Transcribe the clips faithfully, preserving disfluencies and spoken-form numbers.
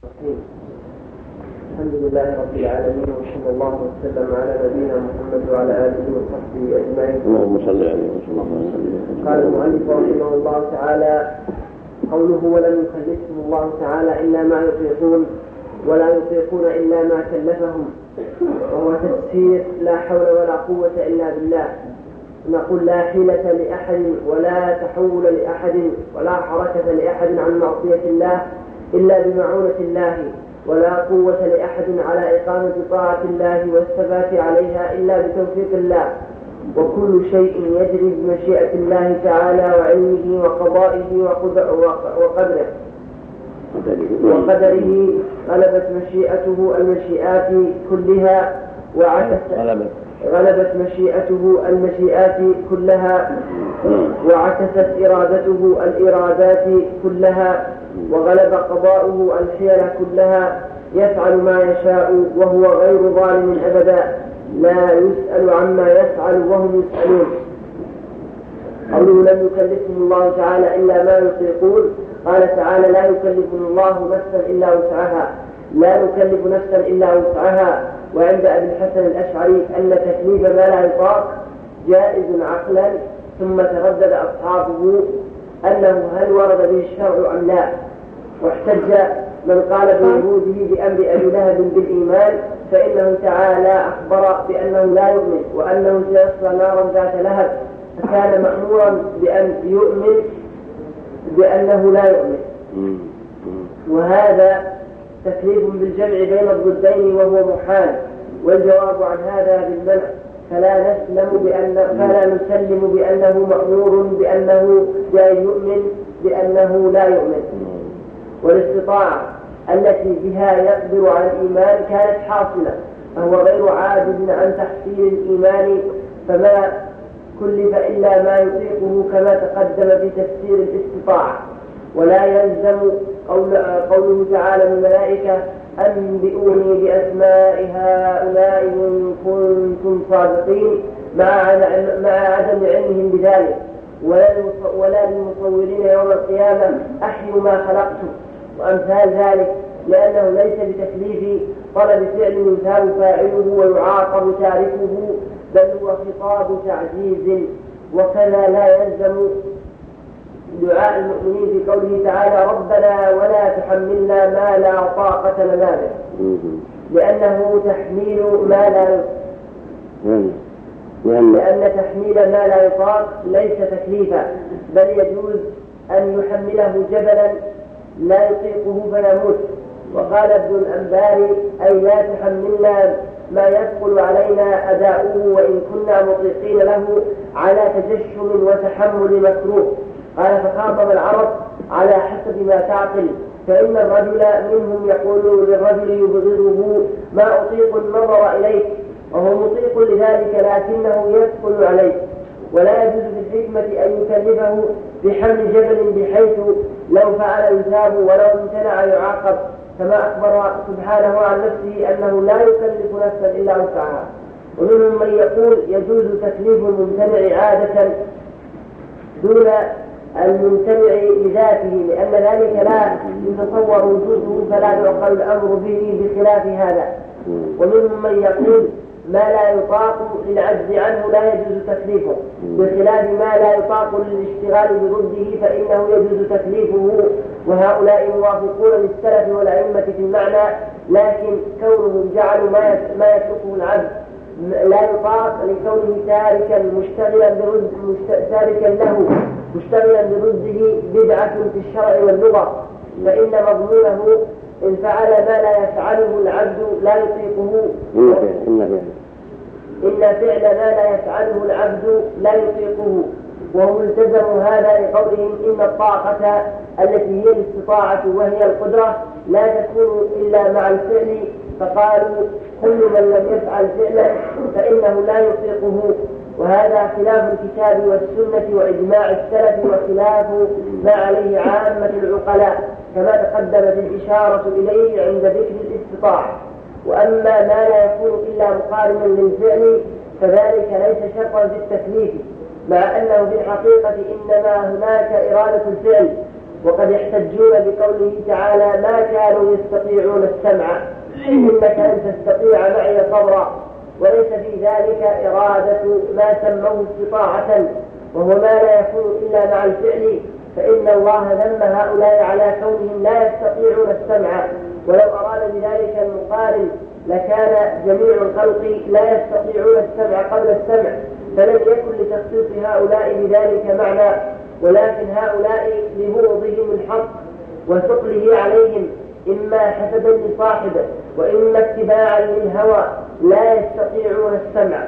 الحمد لله رب العالمين وصلى الله وسلم على نبينا محمد وعلى آله وصحبه أجمعين. اللهم صل عليه وسلم. قال المؤلف رحمه الله تعالى: قوله ولم يكلفهم الله تعالى إلا ما يطيقون ولا يطيقون إلا ما كلفهم، وهو تفسير لا حول ولا قوة إلا بالله. نقول لا حيلة لأحد ولا تحول لأحد ولا حركة لأحد عن معصية الله إلا بمعونة الله، ولا قوة لأحد على إقامة طاعة الله والثبات عليها إلا بتوفيق الله. وكل شيء يجري بمشيئة الله تعالى وعلمه وقضائه وقدره وقدره غلبت مشيئته المشيئات كلها وعكست غلبت مشيئته المشيئات كلها وعكست إرادته الإرادات كلها، وغلب قضاؤه الحيل كلها، يفعل ما يشاء وهو غير ظالم أبدا، لا يسأل عما يفعل وهم يسألون. قوله لم يكلفهم الله تعالى إلا ما يطيقون، قال تعالى: لا يكلفهم الله نفسا إلا وسعها، لا نكلف نفسا إلا وسعها. وعند أبي الحسن الأشعري أن تكليف ما لا يطاق جائز عقلا، ثم تردد أصحابه أنه هل ورد به الشرع أم لا، واحتج من قال بوجوده بأمر أبي لهب بالإيمان، فإنه تعالى أخبر بأنه لا يؤمن وأنه سيصلى نارا ذات لهب، فكان مأمورا بأن يؤمن بأنه لا يؤمن. وهذا تكليف بالجمع بين الضدين وهو محال، والجواب عن هذا بالمنع، فلا نسلم بأن فلا نسلم بأنه مأمور بأنه بأن يؤمن بأنه لا يؤمن. والاستطاعة التي بها يقدر على الإيمان كانت حاصلة، فهو غير عاجز عن تحصيل الإيمان، فما كلف إلا ما يطيقه كما تقدم في تفسير الاستطاعة. ولا يلزم قول قوله تعالى للملائكة: أنبئوني بأسماء هؤلاء إن كنتم صادقين، مع عدم علمهم بذلك، ولا للمصورين يوم القيامة: أحيوا ما خلقتم، وأمثال ذلك، لأنه ليس بتكليف طلب فعل يثاب فاعله ويعاقب تاركه، بل هو خطاب تعزيز. وكذا لا يلزم دعاء المؤمنين في قوله تعالى: ربنا ولا تحملنا ما لا طاقة لنا به، لأنه تحميل ما لا لأن تحميل ما لا يطاق ليس تكليفا، بل يجوز أن يحمله جبلا لا يطيقه فيموت. وقال ابن الأنباري: أي لا تحملنا ما يثقل علينا أداؤه وإن كنا مطيقين له على تجشم وتحمل مكروه. قال: فخاطب العرب على حسب ما تعقل، فإن الرجل منهم يقول للرجل يبغضه: ما أطيق النظر إليك، وهو مطيق لذلك لكنه يثقل عليه. ولا يجوز بالحكمة أن يكلفه بحمل جبل بحيث لو فعل يثاب ولو امتنع يعاقب، كما أخبر سبحانه عن نفسه أنه لا يكلف نفسا إلا وسعها. ومنهم من يقول يجوز تكليف الممتنع عادة دون الممتنع بذاته، لأن ذلك لا يتصور وجوده فلا يعقل الأمر به بخلاف هذا. ومنهم من يقول ما لا يطاق للعجز عنه لا يجوز تكليفه، بخلاف ما لا يطاق للاشتغال بضده فإنه يجوز تكليفه. وهؤلاء موافقون للسلف والأئمة في المعنى، لكن كونهم جعلوا ما يتركه العبد لا يطاق لكونه تاركا مشتغلا برد تاركا له مشتغلا برده بدعة في الشرع واللغة، فإن مضمونه إن فعل ما لا يفعله العبد لا يطيقه إن فعل ما لا يفعله العبد لا يطيقه. وهم التزموا هذا لقولهم: إن الطاقة التي هي الاستطاعة وهي القدرة لا تكون إلا مع الفعل، فقالوا: كل من لم يفعل فعلا فإنه لا يطيقه. وهذا خلاف الكتاب والسنة وإجماع السلف، وخلاف ما عليه عامة العقلاء، كما تقدمت الإشارة إليه عند ذكر الاستطاعة. وأما ما لا يكون إلا مقارنا للفعل فذلك ليس شرطا في التكليف، مع أنه في الحقيقة إنما هناك إرادة الفعل، وقد يحتجون بقوله تعالى ما كانوا يستطيعون السمع إنك لن تستطيع معي صبرا، وليس في ذلك إرادة ما سموه استطاعة وهو ما لا يكون إلا مع الفعل، فإن الله ذم هؤلاء على كونهم لا يستطيعون السمع، ولو أراد بذلك المقارن لكان جميع الخلق لا يستطيعون السمع قبل السمع، فلم يكن لتخصيص هؤلاء بذلك معنى، ولكن هؤلاء لبغضهم الحق وثقله عليهم إما حسدا لصاحبه وإما اتباعا للهوى لا يستطيعون السمع.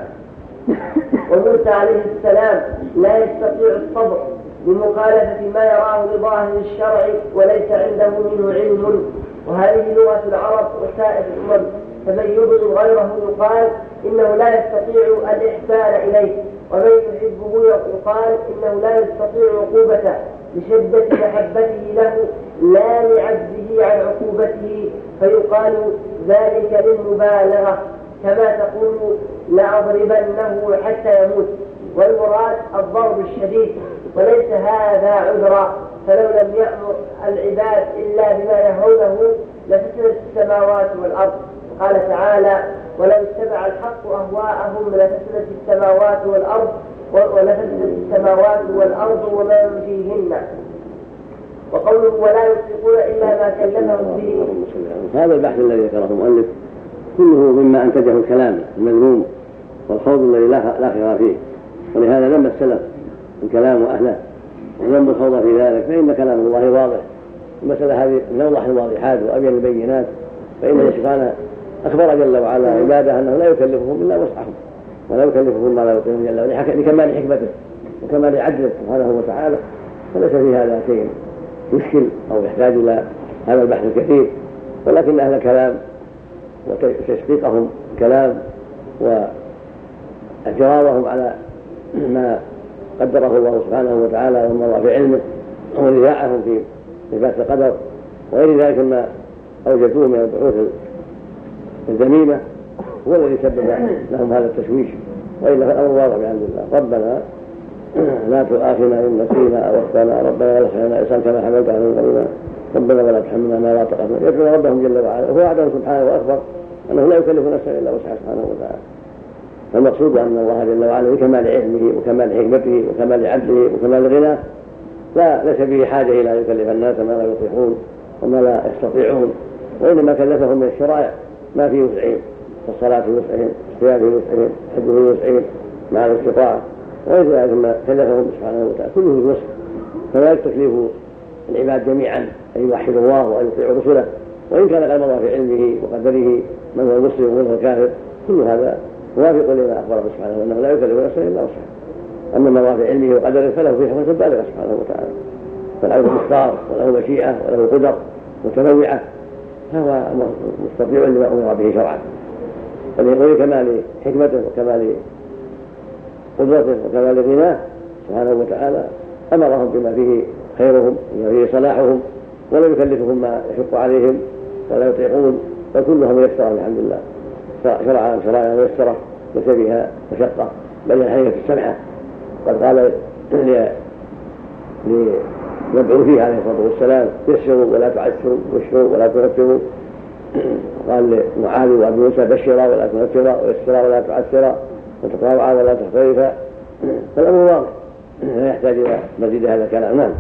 وموسى عليه السلام لا يستطيع الصبر بمخالفة ما يراه لظاهر الشرع وليس عنده منه علم، وهذه لغة العرب وسائر الأمم، فمن يبغض غيره يقال إنه لا يستطيع الإحسان إليه، ومن يحبه يقال إنه لا يستطيع عقوبته لشدة محبته له لا لعجزه عن عقوبته، فيقال ذلك للمبالغة، كما تقول لأضربنه حتى يموت، والمراد الضرب الشديد، وليس هذا عذرا، فلو لم يأمر العباد إلا بما يهونه لفسدت السماوات والأرض. قال تعالى ولو اتبع الحق أهواءهم لفسدت السماوات والأرض ولفسدت السماوات والأرض ومن فيهن. وقوله ولا يطيقون إلا ما كلفهم به. هذا البحث الذي ذكره المؤلف كله مما أنتجه الكلام المذموم والخوض الذي لا خير فيه، ولهذا لما السلف الكلام وأهله وذم الخوض في ذلك، فإن كلام الله واضح، المسألة هذه من أوضح الواضحات وأبين البينات، فإنه سبحانه أخبر جل وعلا عباده أنه لا يكلفهم إلا وسعهم ولا يكلفهم ما لا يطيقون جل وعلا لكمال حكمته وكمال عدله سبحانه وتعالى، فليس في هذا شيء يشكل أو يحتاج إلى هذا البحث الكثير، ولكن أهل الكلام وتشقيقهم كلام واعتراضهم على ما قدره الله سبحانه وتعالى وما في علمه ونزاعهم في إثبات القدر وغير ذلك ما أوجدوه من البحوث الذميمة هو الذي سبب لهم هذا التشويش، وإلا فالأمر واضح بحمد الله. ربنا لا تؤاخذنا إن نسينا أو أخطأنا، ربنا لا تحملنا إصرا كما حملت على الذين ربنا ولا تحملنا ما لا طاقة لنا، يدعون ربهم جل وعلا، وهو وعده سبحانه وأخبر أنه لا يكلف نفسا إلا وسعها سبحانه وتعالى. فالمقصود أن الله جل وعلا بكمال علمه وكمال حكمته وكمال عدله وكمال غناه لا ليس به حاجة إلى أن يكلف الناس ما لا يطيقون وما لا يستطيعون، وإنما كلفهم من الشرائع ما فيه وسعهم، فالصلاة في وسعهم، الصيام في وسعهم، الحج في وسعهم مع الاستطاعة، وغير ذلك ما كلفهم سبحانه وتعالى كله في وسع، فلا تكليف العباد جميعا أن يوحدوا الله وأن يطيعوا رسله، وإن كان قد مضى في علمه وقدره من هو المسلم ومن هو الكافر، كل هذا موافق لما أخبره سبحانه أنه لا يكلف نفسا إلا وسعها. أما ما مضى في علمه وقدره فله في حكمة بالغة سبحانه وتعالى، فالعبد مختار وله مشيئة وله قدر متنوعة، فهو مستطيع لما أمر به شرعا، ولكمال حكمته وكمال قدرته وكمال غناه سبحانه وتعالى أمرهم بما فيه خيرهم وما فيه صلاحهم، ولا يكلفهم ما يشق عليهم ولا يطيقون، فكلهم ميسر الحمد لله، شرعا شرائع ميسرة ليس بها مشقة بل الحقيقة السمحة. قد قال لمبعوثه عليه الصلاة والسلام يسروا ولا تعسروا وبشروا ولا تنفروا، قال لمعاذ وابن موسى بشرا ولا تنفرا ويسرا ولا تعسرا وتطاوعا ولا تختلفا، فالأمر واضح لا يحتاج إلى مزيد هذا الكلام. نعم.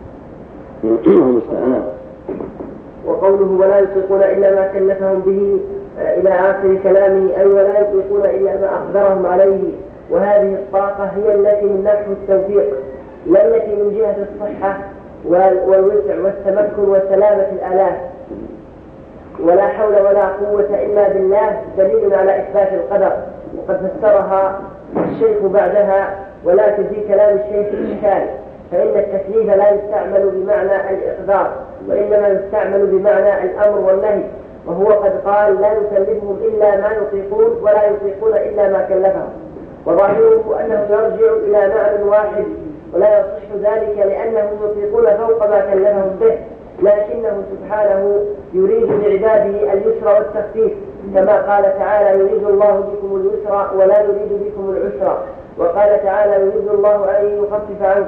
نعم. وقوله ولا يطيقون إلا ما كلفهم به إلى آخر كلامه، أي ولا يطيقون إلا ما أخبرهم عليه، وهذه الطاقة هي التي من نحو التوفيق، لا التي من جهة الصحة والوسع والتمكن وسلامة الآلات. ولا حول ولا قوة إلا بالله دليل على إثبات القدر، وقد فسرها الشيخ بعدها، ولكن في كلام الشيخ إشكال، فإن التكليف لا يستعمل بمعنى الإقدار، وإنما يستعمل بمعنى الأمر والنهي، وهو قد قال لا نكلفهم إلا ما يطيقون ولا يطيقون إلا ما كلفهم، وظاهره أنه يرجع إلى معنى واحد، ولا يصح ذلك لأنهم يطيقون فوق ما كلفهم به، لكنه سبحانه يريد لعباده اليسر والتخفيف، كما قال تعالى يريد الله بكم اليسر ولا يريد بكم العسر، وقال تعالى يريد الله أن يخفف عنكم،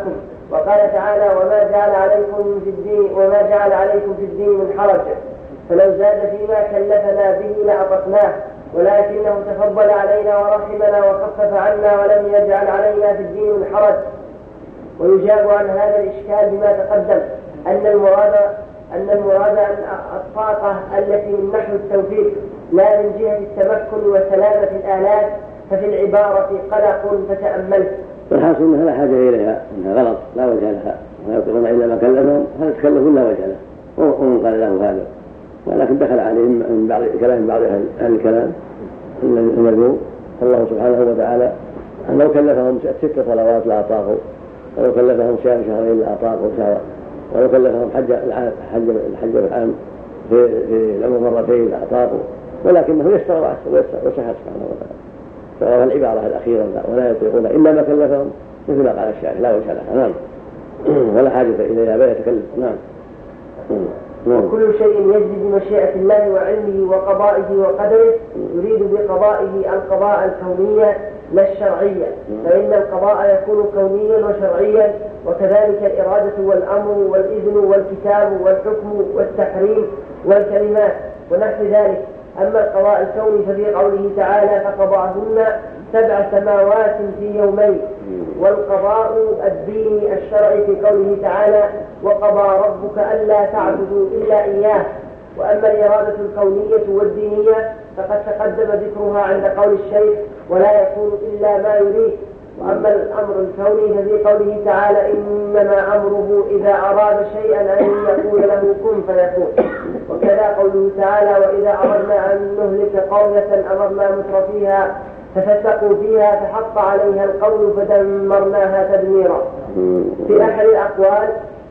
وقال تعالى وما جعل عليكم في الدين وما جعل عليكم في الدين من حرج فلو زاد فيما كلفنا به لأطقناه ولكنه تفضل علينا ورحمنا وخفف عنا ولم يجعل علينا في الدين من حرج. ويجاب عن هذا الإشكال بما تقدم أن المراد أن المراد أن الطاقة التي من نحو التوفيق لا من جهة التمكن وسلامة الآلات، ففي العبارة قلق فتأملت. والحاصل أنها لا حاجة إليها، أنها غلط لا وجه لها، ولا يطلقون إلا ما كلفهم، هل تكلفوا لا وجه له، ومن قال له هذا. ولكن دخل عليهم من بعض كلام بعض أهل الكلام النبي الله سبحانه وتعالى أن لو كلفهم ست صلوات لأطاقوا، ولو كلفهم صيام شهرين لأطاقوا سواء، ولو كلفهم حج الحج الحج العام في في العمر مرتين لأطاقوا، ولكنه يسر وسهل سبحانه وتعالى. فهو العبارة الأخيرة ولا يطيقون إلا ما كلفهم مثل ما قال الشاعر لا وجه لها. نعم. ولا حاجة إليها بل يتكلف. نعم. وكل شيء يجري بمشيئة الله وعلمه وقضائه وقدره يريد بقضائه القضاء الكونية لا الشرعية، فإن القضاء يكون كونيا وشرعيا، وكذلك الإرادة والأمر والإذن والكتاب والحكم والتحريم والكلمات ونحو ذلك. أما القضاء الكوني ففي قوله تعالى فقضاهن سبع سماوات في يومين، والقضاء الديني الشرعي في قوله تعالى وقضى ربك ألا تعبدوا إلا إياه. وأما الإرادة الكونية والدينية فقد تقدم ذكرها عند قول الشيخ ولا يكون إلا ما يريد. وأما الأمر الكوني ففي قوله تعالى إنما أمره إذا أراد شيئا أن يقول له كن فيكون. وكذا قوله تعالى وإذا أردنا أن نهلك قرية أمرنا مترفيها ففسقوا فيها فحق عليها القول فدمرناها تدميرا. في أحد الأقوال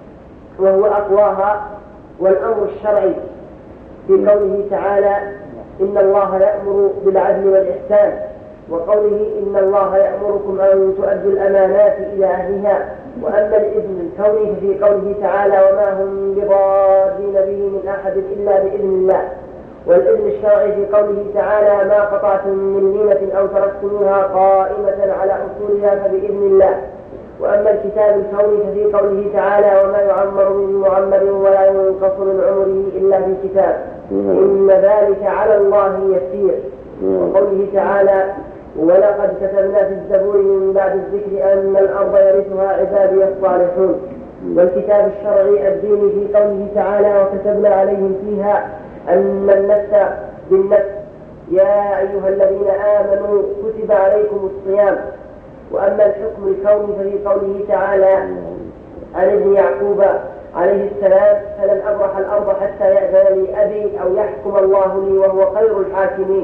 وهو أقواها والأمر الشرعي في قوله تعالى إن الله يأمر بالعدل والإحسان، وقوله إن الله يأمركم أن تؤدوا الأمانات إلى أهلها. وأما الإذن الكوني في قوله تعالى وما هم بضارين به من أحد إلا بإذن الله. والإذن الشرعي في قوله تعالى ما قطعتم من لينة أو تركتموها قائمة على أصولها فبإذن الله. وأما الكتاب الكوني ففي قوله تعالى وما يعمر من معمر ولا ينقص من عمره إلا في كتاب إن ذلك على الله يسير. وقوله تعالى ولقد كتبنا في الزبور من بعد الذكر أن الأرض يرثها عبادي الصالحون. والكتاب الشرعي الديني في قوله تعالى وكتبنا عليهم فيها أن النفس بالنفس يا أيها الذين آمنوا كتب عليكم الصيام. وأما الحكم الكوني ففي قوله تعالى عن ابن يعقوب عليه السلام فلن أبرح الأرض حتى يأذن لي أبي أو يحكم الله لي وهو خير الحاكمين.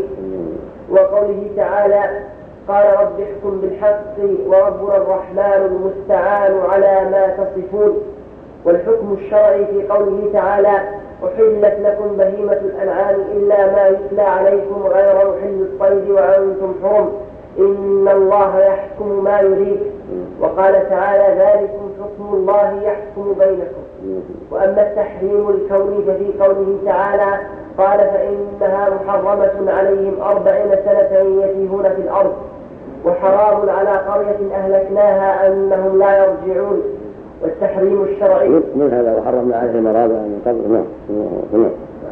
وقوله تعالى قال رب احكم بالحق وربنا الرحمن المستعان على ما تصفون. والحكم الشرعي في قوله تعالى أحلت لكم بهيمة الأنعام إلا ما يتلى عليكم غير محل الصيد وأنتم حرم إن الله يحكم ما يريد. وقال تعالى ذلكم حكم الله يحكم بينكم. وأما التحريم الكوني ففي قوله تعالى قال فإنها محرمة عليهم أربعين سنة يتيهون في الأرض وحرام على قرية أهلكناها أنهم لا يرجعون. والتحريم الشرعي من هذا وحرمنا عليه مرابع من قبل. نعم.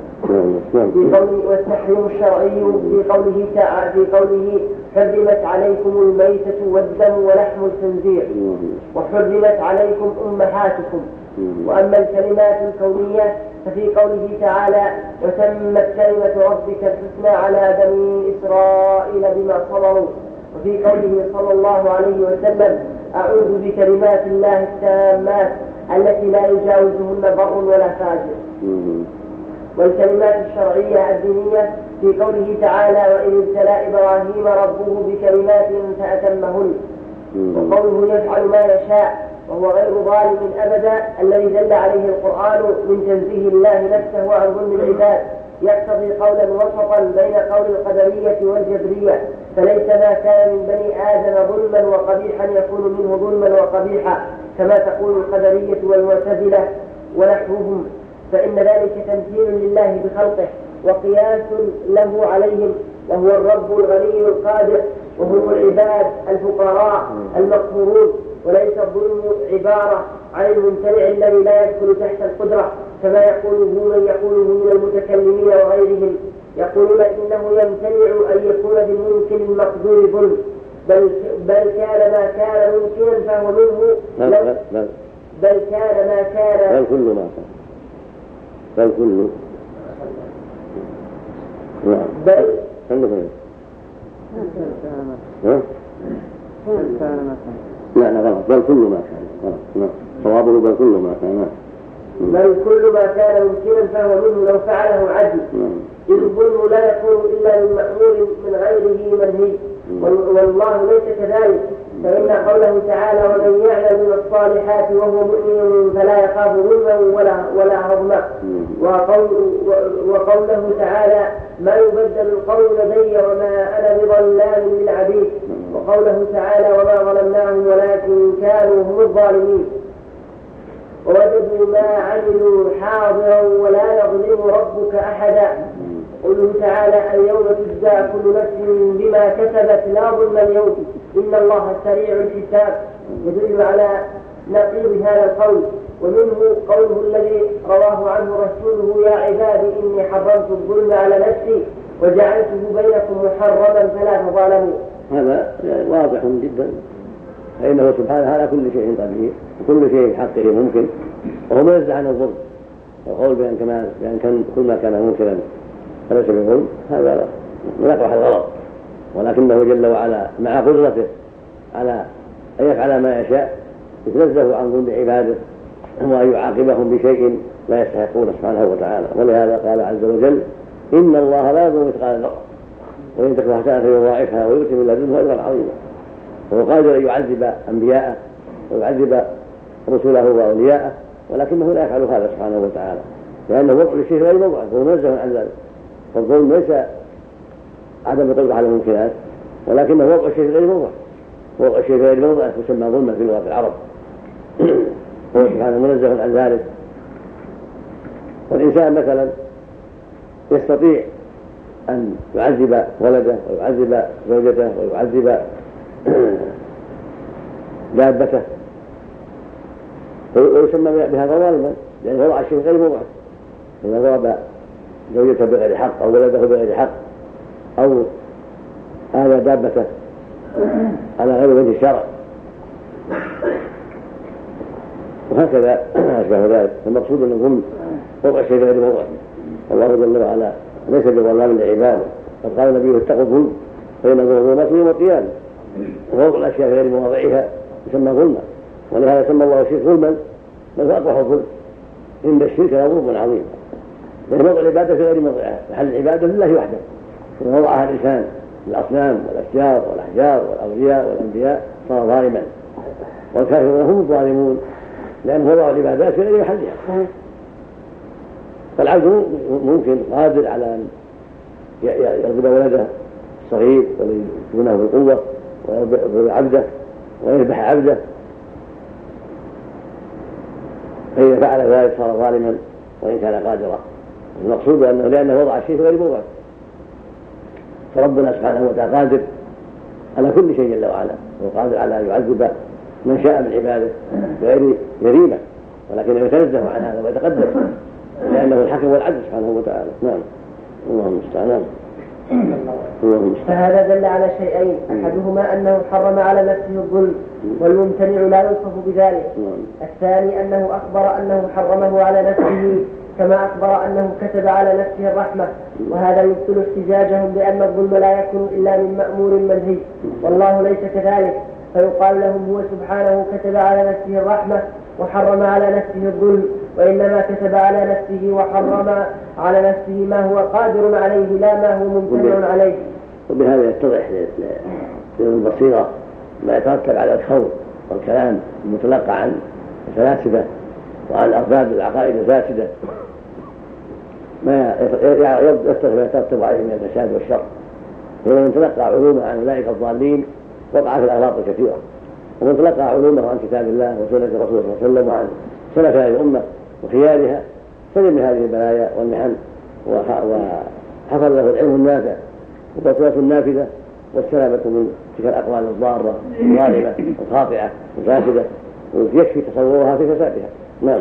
في قوله والتحريم الشرعي في قوله تعالى في قوله حرمت عليكم الميتة والدم ولحم الخنزير وحرمت عليكم أمهاتكم. وأما الكلمات الكونية ففي قوله تعالى وتمت كلمة ربك الحسنى على بني إسرائيل بما صبروا. وفي قوله صلى الله عليه وسلم أعوذ بكلمات الله التامات التي لا يجاوزهن بر ولا فاجر. والكلمات الشرعية الدينية في قوله تعالى وإذ ابتلى إبراهيم ربه بكلمات فأتمهن. وقوله يفعل ما يشاء وهو غير ظالم أبدا الذي دل عليه القرآن من تنزيه الله نفسه عن ظلم العباد يقتضي قولا وسطا بين قول القدرية والجبرية. فليس ما كان من بني آدم ظلما وقبيحا يكون منه ظلما وقبيحا كما تقول القدرية والمعتزلة ونحوهم، فإن ذلك تمثيل لله بخلقه وقياس له عليهم، وهو الرب الغني القادر وهم العباد الفقراء المقهورون. وليس الظلم عبارة عن الممتنع الذي لا يدخل تحت القدرة كما يقوله من يقوله من المتكلمين وغيرهم، يقولون إنه يمتنع أن يكون بالممكن المقدور ظلم، بل, بل كان ما كان ممكنا فهو منه بل, بل, بل كان ما كان بل كل ما كان بل كل بل عندكم ها؟ لا لا غلط، بل كل ما كان غلط، صوابه بل كل ما كان، بل كل ما كان ممكنا فهو منه لو فعله عدل، إذ الظلم لا يكون إلا من مأمور من غيره منهي، والله ليس كذلك، فإن قوله تعالى ومن يعمل من الصالحات وهو مؤمن فلا يخاف ظلما ولا ولا هضما، وقول وقوله تعالى ما يبدل القول لدي وما أنا بظلام للعبيد، وقوله تعالى وما ظلمناهم ولكن كانوا هم الظالمين، ووجدوا ما عملوا حاضرا ولا يظلم ربك أحدا. قوله تعالى اليوم تجزى كل نفس بما كسبت لا ظلم اليوم إن الله سريع الحساب، يدل على نقيض هذا القول. ومنه قوله الذي رواه عنه رسوله يا عبادي إني حرمت الظلم على نفسي وجعلته بينكم محرما فلا تظالموا. هذا واضح جدا، فإنه سبحانه على كل شيء قدير وكل شيء حقه ممكن، وهو منزه عن الظلم، والقول بأن كمان بأن كان كل ما كان ممكنا فليس بظلم هذا يقع الغلط، ولكنه جل وعلا مع قدرته على أن يفعل ما يشاء يتنزه عن ظلم عباده وأن يعاقبهم بشيء لا يستحقونه سبحانه وتعالى. ولهذا قال عز وجل إن الله لا يظلم مثقال ذرة وإن تك حسنة فيضاعفها ويؤتي من لدنه أجرا عظيما. وهو قادر أن يعذب أنبياءه ويعذب رسله وأولياءه، ولكنه لا يفعل هذا سبحانه وتعالى، لأنه وضع للشيء غير موضوع، وهو منزه عن ذلك. فالظلم ليس عدم القدرة على الممكنات، ولكنه وضع الشيء غير موضوع، وضع الشيء غير موضوع يسمى ظلما في لغة العرب. هو سبحانه منزه عن ذلك. والإنسان مثلا يستطيع أن يعذب ولده ويعذب زوجته ويعذب دابته ويسمى بهذا ظالما، لأنه وضع الشيء غير موضوع. إذا ضرب زوجته بغير حق أو ولده بغير حق أو آذى دابته على غير وجه الشرع وهكذا أشبه ذلك. المقصود أن الظلم وضع الشيء غير موضوع. الله جل وعلا ليس بظلام لعباده، قد قال النبي اتقوا الظلم فإن الظلمات يوم القيامة، ووضع الأشياء غير مواضعها يسمى ظلما. ولهذا سمى الله الشرك ظلما، بل هو أقبح الظلم، إن الشرك لظلم عظيم، لأن وضع العبادة في غير موضعها، محل العبادة لله وحده، ومن وضعها الإنسان الأصنام والأشجار والأحجار والأولياء والأنبياء صار ظالما، والكافرون هم الظالمون لأنه وضع العبادات في غير محلها. فالعبد ممكن قادر على أن يضرب ولده الصغير ويكونه بالقوة ويضرب عبده ويذبح عبده، فإذا فعل ذلك صار ظالما وإن كان قادرا. المقصود أنه لأنه وضع الشيء غير موضع، فربنا سبحانه وتعالى قادر على كل شيء جل وعلا، وقادر على أن يعذب من شاء من عباده بغير جريمة، ولكنه يتنزه عن هذا ويتقدس لأنه الحكم والعدل سبحانه وتعالى. نعم اللهم المستعان. فهذا دل على شيئين، أحدهما أنه حرم على نفسه الظلم والممتنع لا يوصف بذلك، الثاني أنه أخبر أنه حرمه على نفسه كما أخبر أنه كتب على نفسه الرحمة، وهذا يبطل احتجاجهم بأن الظلم لا يكون إلا من مأمور منهي، والله ليس كذلك، فيقال لهم هو سبحانه كتب على نفسه الرحمة وحرم على نفسه الظلم، وإنما كتب على نفسه وحرم على نفسه ما هو قادر عليه لا ما هو ممتنع عليه. وبهذا يتضح للبصيرة ما يترتب على الخوض والكلام المتلقى عن الفلاسفة وعن أرباب العقائد الفاسدة، ما يترتب عليه من الفساد والشر، ومن تلقى علومه عن أولئك الضالين وقع في الأغلاط الكثيرة، ومن تلقى علومه عن كتاب الله وسنة رسوله صلى الله عليه وسلم وعن سلف هذه الأمة وخيارها سلم هذه البلايا والمحن، وحصل له العلم النافع والبصيرة النافذة والسلامة من تلك الأقوال الضارة الظالمة الخاطئة الفاسدة، ويكفي تصورها في فسادها. نعم.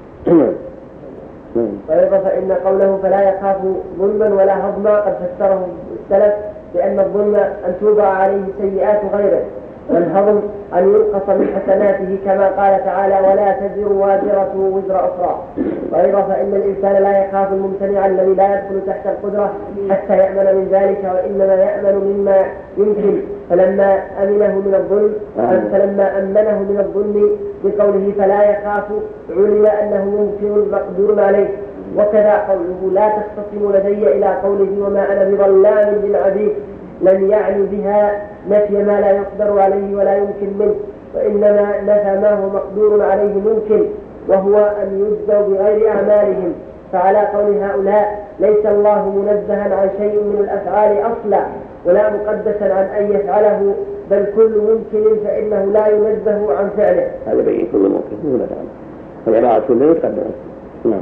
وأيضا فإن قوله فلا يخاف ظلما ولا هضما قد فسره السلف بأن الظلم أن توضع عليه سيئات غيره، والهضم أن ينقص من حسناته كما قال تعالى ولا تزر وازرة وزر أخرى. وأيضا فإن الإنسان لا يخاف الممتنع الذي لا يدخل تحت القدرة حتى يأمن من ذلك، وإنما يأمن مما يمكن، فلما أمنه من الظلم فلما أمنه من الظلم بقوله فلا يخاف علم أنه ممكن مقدور عليه. وكذا قوله لا تختصموا لدي إلى قوله وما أنا بظلام للعبيد لم يعني بها نفي ما لا يقدر عليه ولا يمكن منه، وإنما نفى ما هو مقدور عليه ممكن، وهو أن يجزوا بغير أعمالهم. فعلى قول هؤلاء ليس الله منزها عن شيء من الأفعال أصلا ولا مقدسا عن أن يفعله، بل كل ممكن فإنه لا ينزه عن فعله. هذا بين كل ممكن ولا تعالى فالعبارة كله يتقدم. نعم.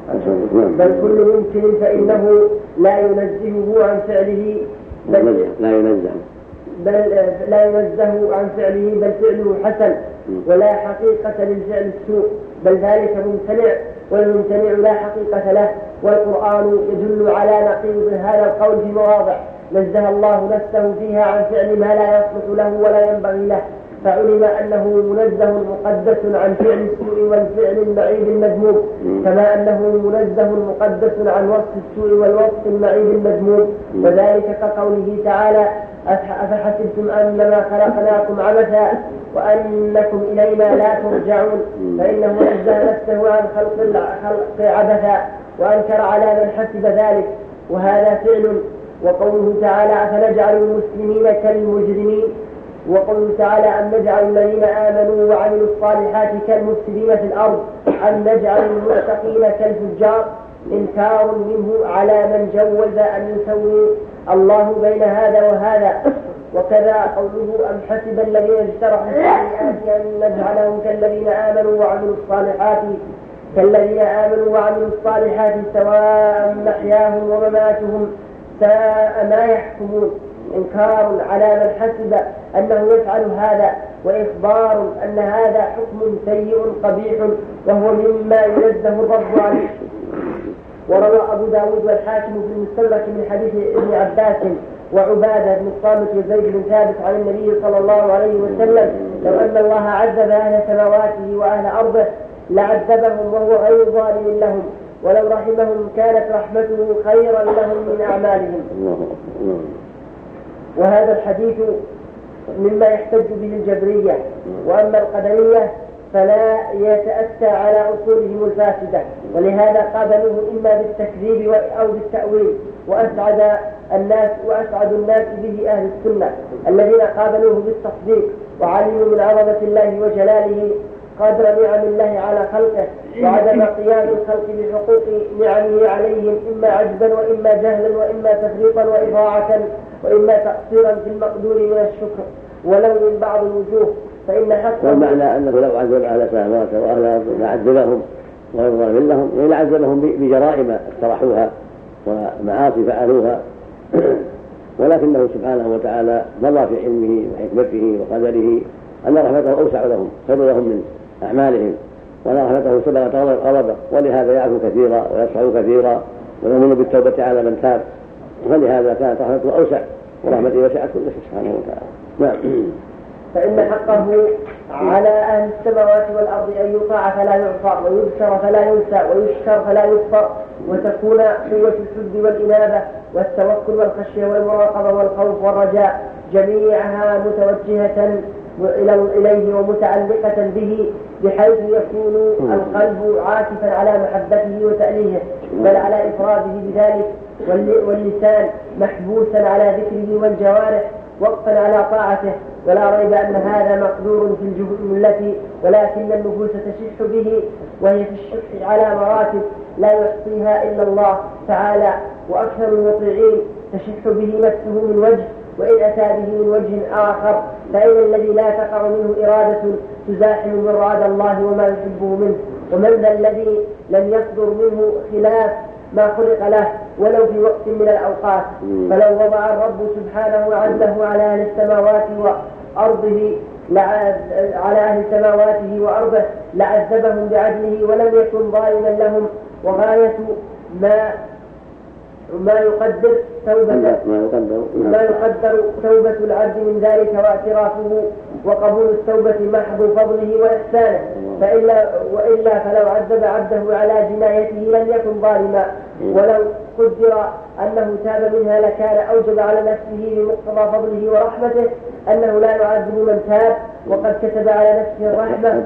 بل كل ممكن فإنه لا ينزهه عن فعله، بل لا ينزه بل لا ينزه عن فعله بل فعله حسن، ولا حقيقة للفعل السوء، بل ذلك ممتنع، والممتنع لا حقيقة له. والقرآن يدل على نقيض هذا القول في مواضع نزه الله نفسه فيها عن فعل ما لا يصلح له ولا ينبغي له، فعلم أنه منزه مقدس عن فعل السوء والفعل المعيب المذموم، كما أنه منزه مقدس عن وصف السوء والوصف المعيب المذموم. وذلك كقوله تعالى أفحسبتم أنما خلقناكم عبثا وأنكم إلينا لا ترجعون، فإنه نزه نفسه عن خلق الخلق عبثا وأنكر على من حسب ذلك، وهذا فعل. وقوله تعالى أفنجعل المسلمين كالمجرمين، وقوله تعالى أن نجعل الذين آمنوا وعملوا الصالحات كالمفسدين في الأرض، أن نجعل المتقين كالفجار، إنكار منه على من جوز أن يسوي الله بين هذا وهذا. وكذا قوله أم حسب الذين اجترحوا السيئات أن نجعلهم كالذين آمنوا وعملوا الصالحات كالذين آمنوا وعملوا الصالحات سواء محياهم ومماتهم ساء ما يحكمون، إنكار على من حسب أنه يفعل هذا، وإخبار أن هذا حكم سيء قبيح وهو مما ينزه الرب عليه. وروى أبو داود والحاكم في المستدرك من حديث ابن عباس وعبادة بن الصامت وزيد بن ثابت عن النبي صلى الله عليه وسلم لو أن الله عذب أهل سماواته وأهل أرضه لعذبهم وهو غير ظالم لهم، ولو رحمهم كانت رحمته خيرا لهم من أعمالهم. وهذا الحديث مما يحتج به الجبرية. وأما القدرية فلا يتأتى على أصولهم الفاسدة، ولهذا قابلوه إما بالتكذيب أو بالتأويل، وأسعد الناس وأسعد الناس به أهل السنة الذين قابلوه بالتصديق وعلموا من عظمة الله وجلاله قدر نعم الله على خلقه وعدم قيام الخلق بحقوق نعمه عليهم إما عجبا وإما جهلا وإما تفريطا وإضاعة وإما تقصيرا في المقدور من الشكر ولو من بعض الوجوه. فإن حقا والمعنى أنه لو عذب أهل سماوات وأهل أرض لعذبهم ويظلم لهم، يعني لعذبهم بجرائم اقترحوها ومعاصي فعلوها ولكنه سبحانه وتعالى مضى في علمه وحكمته وقدره أن رحمته أوسع لهم خير لهم من أعمالهم، وأن رحمته سبقت غضبه، ولهذا يعفو كثيرا ويصفح كثيرا ويؤمن بالتوبة على من تاب، فلهذا كانت رحمته أوسع ورحمته وسعت كل شيء سبحانه وتعالى. نعم. فإن حقه على أهل السماوات والأرض أن يطاع فلا يعصى ويذكر فلا ينسى ويشكر فلا يكفر، وتكون قوة الحب والإنابة والتوكل والخشية والمراقبة والخوف والرجاء جميعها متوجهة إليه ومتعلقة به، بحيث يكون القلب عاكفا على محبته وتأليهه بل على إفراده بذلك، واللسان محبوسا على ذكره والجوارح وقفا على طاعته. ولا ريب أن هذا مقدور في الجملة، ولكن النفوس تشح به، وهي في الشح على مراتب لا يحصيها إلا الله تعالى، وأكثر المطيعين تشح به نفسه من وجه، وإن أتى به من وجه آخر فإن الذي لا تقع منه إرادة تزاحم من مراد الله وما يحبه منه. ومن ذا الذي لم يصدر منه خلاف ما خلق له ولو في وقت من الأوقات. فلو وضع الرب سبحانه عدله على أهل السماوات وأرضه على أهل سماواته وأرضه لعذبهم بعدله ولم يكن ظالما لهم. وغاية ما ما يقدر توبة ما يقدر توبة العبد من ذلك واعترافه وقبول التوبة محض فضله وإحسانه. فإلا وإلا فلو عذب عبده على جنايته لم يكن ظالما، ولو قدر أنه تاب منها لكان أوجب على نفسه بمقتضى فضله ورحمته أنه لا يعذب من تاب وقد كتب على نفسه الرحمة.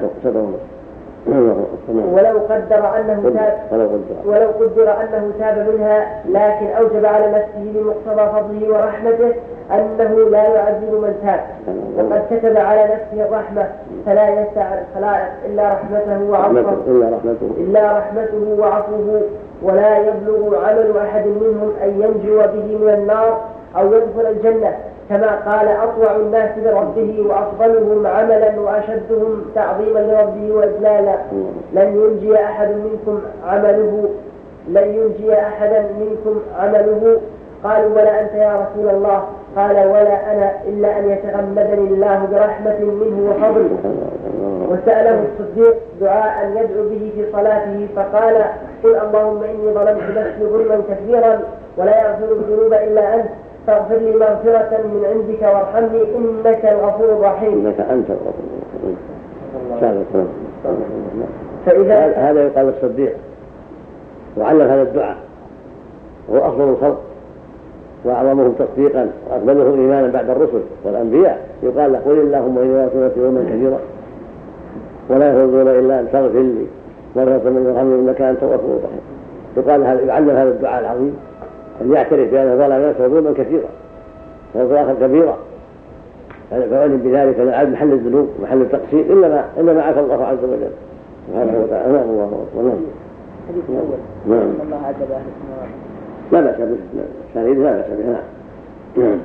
ولو قدر أنه تاب ولو قدر أنه تاب منها لكن أوجب على نفسه بمقتضى فضله ورحمته أنه لا يعذب من تاب وقد كتب على نفسه الرحمة فلا يسع فلا إلا رحمته وعفوه إلا رحمته وعفوه ولا يبلغ عمل أحد منهم أن ينجو به من النار أو يدخل الجنة، كما قال أطوع الناس بربه وأفضلهم عملا وأشدهم تعظيما لربه وإجلالا لن ينجي أحد منكم عمله لن ينجي أحدا منكم عمله. قالوا ولا أنت يا رسول الله؟ قال ولا أنا إلا أن يتغمدني الله برحمة منه وفضل. وسأله الصديق دعاء يدعو به في صلاته فقال قل اللهم إني ظلمت نفسي ظلما كثيرا ولا يغفر الذنوب إلا أنت فاغفر لي مغفرة من عندك وارحمني إنك الغفور الرحيم. إنك أنت الغفور الرحيم. فإذا هذا يقال الصديق وعلم هذا الدعاء هو أفضل الخلق وأعظمهم تصديقا وأكملهم إيمانا بعد الرسل والأنبياء. يقال له قل اللهم إني ظلمت نفسي ظلما كثيرا ولا يغفر إلا أن تغفر لي مغفرة من وارحمني إنك أنت الغفور الرحيم. يقال هذا يعلم هذا الدعاء العظيم أن يعترف بأنه ظلم نفسه ظلما كثيرا وظلما كبيرا فعلم بذلك أن العبد محل الذنوب محل التقصير إلا ما إلا ما عفى الله عز وجل سبحانه وتعالى. نعم الله أكبر. الحديث الأول أن الله عذب أهل السماوات لا بأس بالشهيد لا بأس به. نعم نعم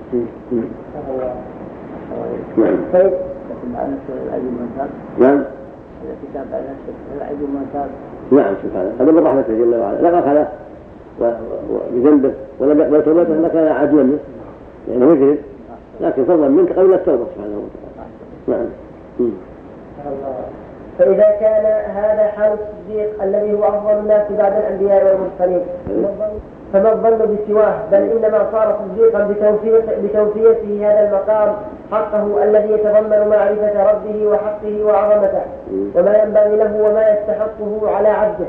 نعم كيف على نفسه العيب المنتاب؟ نعم الكتاب على نفسه العيب المنتاب. نعم سبحانه هذا من رحمته جل وعلا. لا قال بذنبه ولم يقبل توبته لكان عدلا منه لأنه مجرم لكن فضلا منك قبل التوبة سبحانه وتعالى. نعم. فإذا كان هذا حال الصديق الذي هو أفضل الناس بعد الأنبياء والمرسلين فما الظن بسواه؟ بل إنما صار صديقا بتوفيته هذا المقام حقه الذي يتضمن معرفة ربه وحقه وعظمته وما ينبغي له وما يستحقه على عبده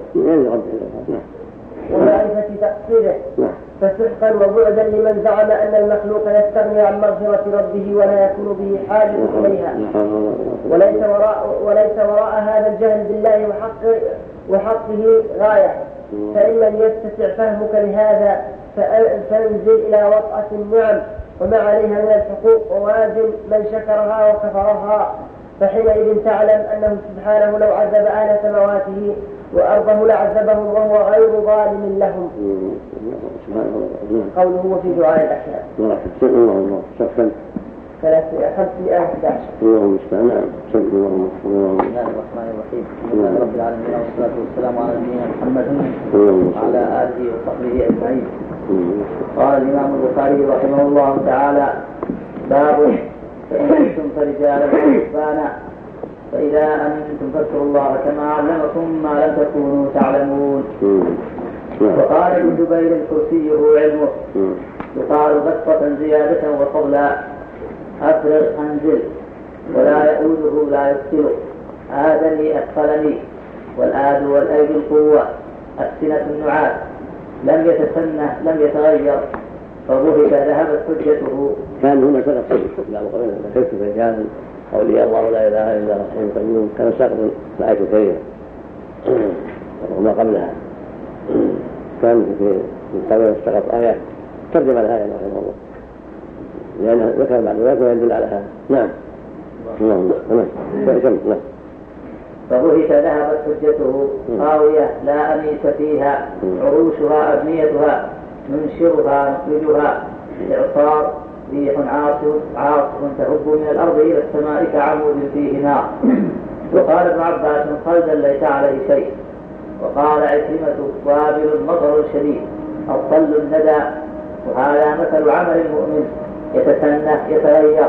ومعرفة تقصيره. فسحقا وبعدا لمن زعم أن المخلوق يستغني عن مغفرة ربه ولا يكون به حاجة إليها. وليس وراء, وليس وراء هذا الجهل بالله وحقه, وحقه غاية. فإن لم يتسع فهمك لهذا فانزل إلى وطأة النعم وما عليها من الحقوق ووازن من شكرها وكفرها فحينئذ تعلم أنه سبحانه لو عذب أهل سماواته وأرضه لعذبهم وهو غير ظالم لهم. قوله في دعاء الأحياء خمسمائة وأحد عشر. اللهم استعان. نعم. بسم الله الرحمن الرحيم. الحمد لله رب العالمين والصلاة والسلام على نبينا محمد وعلى آله وصحبه أجمعين. قال الإمام البخاري رحمه الله تعالى باب فإن كنتم فرجالا وركبانا فإذا أنتم فاذكروا الله كما علمكم ما لم تكونوا تعلمون. وقال ابن جبير الكرسي هو علمه يقال بسطة زيادة وفضلا أفرغ أنزل ولا يؤوده لا يكسر آذني أثقلني والآذ والأيد القوة السنة النعاس لم يتسنه لم يتغير فضحك ذهبت حجته. كان هنا سقط ذكرت في رجال أولياء الله لا إله إلا هو الحي القيوم كان ساقط الآية الكريمة وما قبلها كان في قبل سقط آية ترجم الآية رحمه الله لأنه ذكر بعد ذلك ويدل على هذا. نعم. نعم. فضحك ذهبت حجته خاوية لا أنيس فيها عروشها أبنيتها ننشرها نخرجها إعصار ريح عاصف عاصف تهب من الأرض إلى السماء كعمود فيه نار. وقال ابن عباس خلدا ليس عليه شيء. وقال عكرمة وابل مطر شديد الطل الندى. وهذا مثل عمل المؤمن يتسنى يتغير.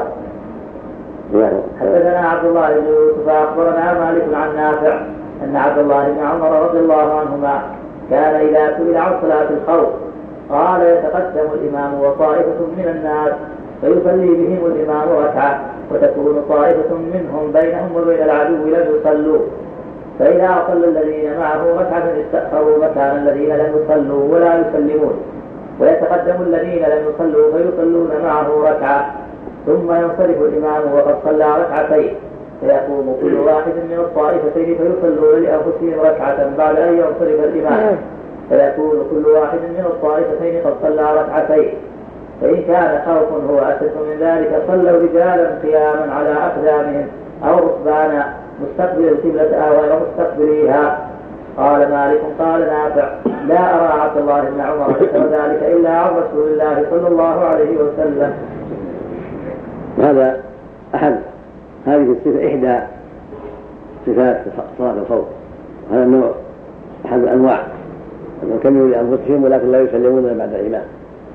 حدثنا عبد الله بن يوسف أخبرنا مالك عن نافع أن عبد الله بن عمر رضي الله عنهما كان إذا سئل عن صلاة الخوف قال يتقدم الإمام وطائفة من الناس فيصلي بهم الإمام ركعة وتكون طائفة منهم بينهم وبين العدو لم يصلوا، فإذا صلى الذين معه ركعة استأخروا مكان الذين لم يصلوا ولا يسلمون، ويتقدم الذين لم يصلوا فيصلون معه ركعة ثم ينصرف الإمام وقد صلى ركعتين، فيقوم كل واحد من الطائفتين فيصلون لأنفسهم ركعة بعد أن ينصرف الإمام، فيكون كل واحد من الطائفتين قد صلى ركعتين. فإن كان خوف هو أشد من ذلك صلوا رجالا قياما على أقدامهم أو ركبانا مستقبل القبلة أو غير مستقبليها. قال مالك قال نافع لا أرى عبد الله بن عمر ذكر ذلك إلا عن رسول الله صلى الله عليه وسلم. هذا أحد هذه الصفة إحدى صفات صلاة الخوف. هذا النوع أحد الأنواع أنهم كملوا لأنفسهم ولكن لا يسلمون بعد الإمام.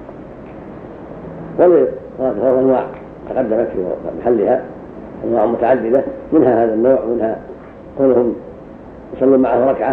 ولصلاة الخوف أنواع تقدمت في محلها أنواع متعددة، منها هذا النوع، منها كونهم يصلون معه ركعة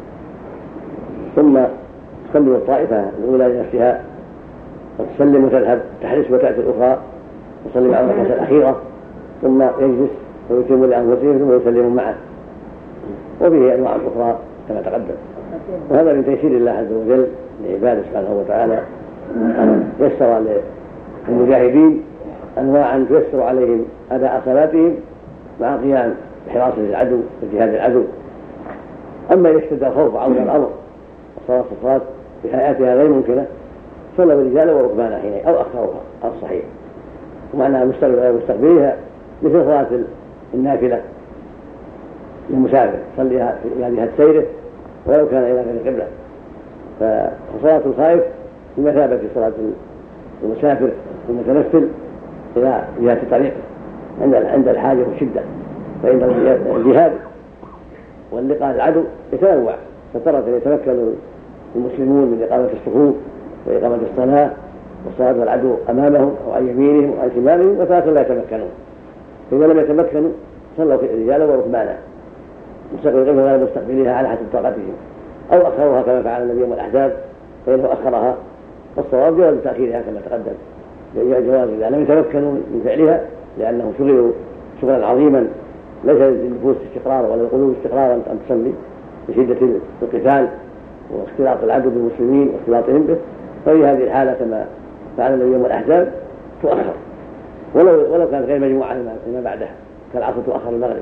ثم تكمل الطائفة الأولى لنفسها وتسلم وتذهب تحرس وتأتي الأخرى يصلي معه الركعة الأخيرة ثم يجلس ويتم لأنفسهم ثم يسلم معه. وفيه أنواع أخرى كما تقدم. وهذا من تيسير الله عز وجل لعباده سبحانه وتعالى أن يسر للمجاهدين أنواعا تيسر عليهم أداء صلاتهم مع قيام بحراسة العدو وجهاد العدو. أما إذا اشتد الخوف وعظم الأمر وصارت الصلاة بهيئاتها غير ممكنة صلوا الرجال وركبانا حينئذ أو أخروها الصحيح، ومعناها مستقبليها مثل صلاة النافلة للمسافر صليها في هذه سيره ولو كان إلى غير القبلة. فصلاة الخائف بمثابة صلاة المسافر المتنفل إلى جهة الطريق عند الحاجة والشدة. فإن الجهاد واللقاء العدو يتنوع، فترة يتمكن المسلمون من إقامة الصفوف وإقامة الصلاة والصلاة والعدو أمامهم أو عن يمينهم أو عن شمالهم، وتارة لا يتمكنون. فإذا لم يتمكنوا صلوا في الرجال وركبانا مستقبلين غير مستقبليها على حسب طاقتهم أو أخروها كما فعل النبي يوم الأحزاب فإنه أخرها، والصواب جواز تأخيرها كما تقدم جواز إذا لم يتمكنوا من فعلها لأنهم شغلوا شغلا عظيما ليس للنفوس استقرار ولا للقلوب استقرارا أن تصلي بشدة القتال واختلاط العدو بالمسلمين واختلاطهم به. ففي هذه الحالة كما فعل النبي يوم الأحزاب تؤخر ولو ولو كانت غير مجموعة لما بعدها، كالعصر تؤخر المغرب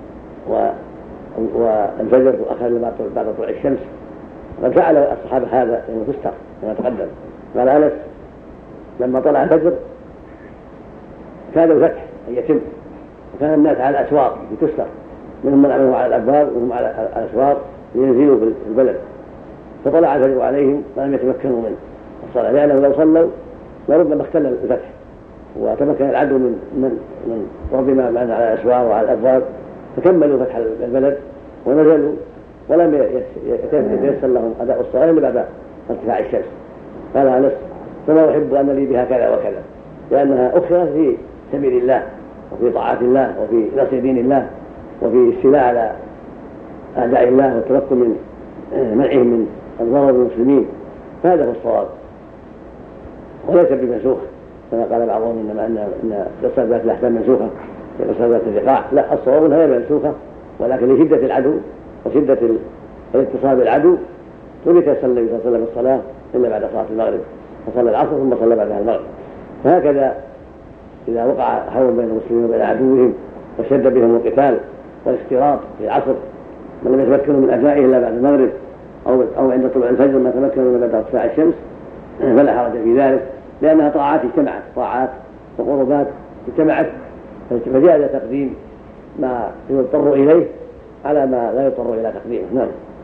والفجر تؤخر بعد طلوع الشمس. قد فعل الصحابة هذا لأنه تستر كما تقدم. قال أنس لما طلع الفجر كاد الفتح أن يتم، وكان الناس على الأسواق بتستر، منهم من عملوا على الأبواب وهم على الأسواق لينزلوا في البلد، فطلع الفجر عليهم ولم يتمكنوا منه الصلاة، لأنه لو صلوا لربما اختل الفتح وتمكن العدو من من من ربما من على الأسواق وعلى الأبواب، فكملوا فتح البلد ونزلوا ولم يتيسر لهم أداء الصلاة إلا بعد ارتفاع الشمس. قال أنس فما أحب أن لي بها كذا وكذا، لأنها أخرت في سبيل الله وفي طاعة الله وفي نصر دين الله وفي الاستيلاء على أعداء الله والتمكن من منعهم من الضرر بالمسلمين، فهذا هو الصواب وليس بمنسوخ كما قال بعضهم إنما أن قصة ذات الأحكام منسوخة قصة ذات الرقاع. لا، الصواب أنها غير منسوخة، ولكن لشدة العدو وشدة الاتصال بالعدو ترك صلى الله عليه وسلم الصلاة إلا بعد صلاة المغرب، فصلى العصر ثم صلى بعدها المغرب. فهكذا إذا وقع حول بين المسلمين وبين عدوهم وشد بهم القتال والاختلاط في العصر من لم يتمكنوا من أدائه إلا بعد المغرب أو أو عند طلوع الفجر ما تمكنوا من بعد ارتفاع الشمس فلا حرج في ذلك، لأنها طاعات اجتمعت، طاعات وقربات اجتمعت، فجاء تقديم ما يضطر إليه على ما لا يضطر إلى تقديمه. نعم.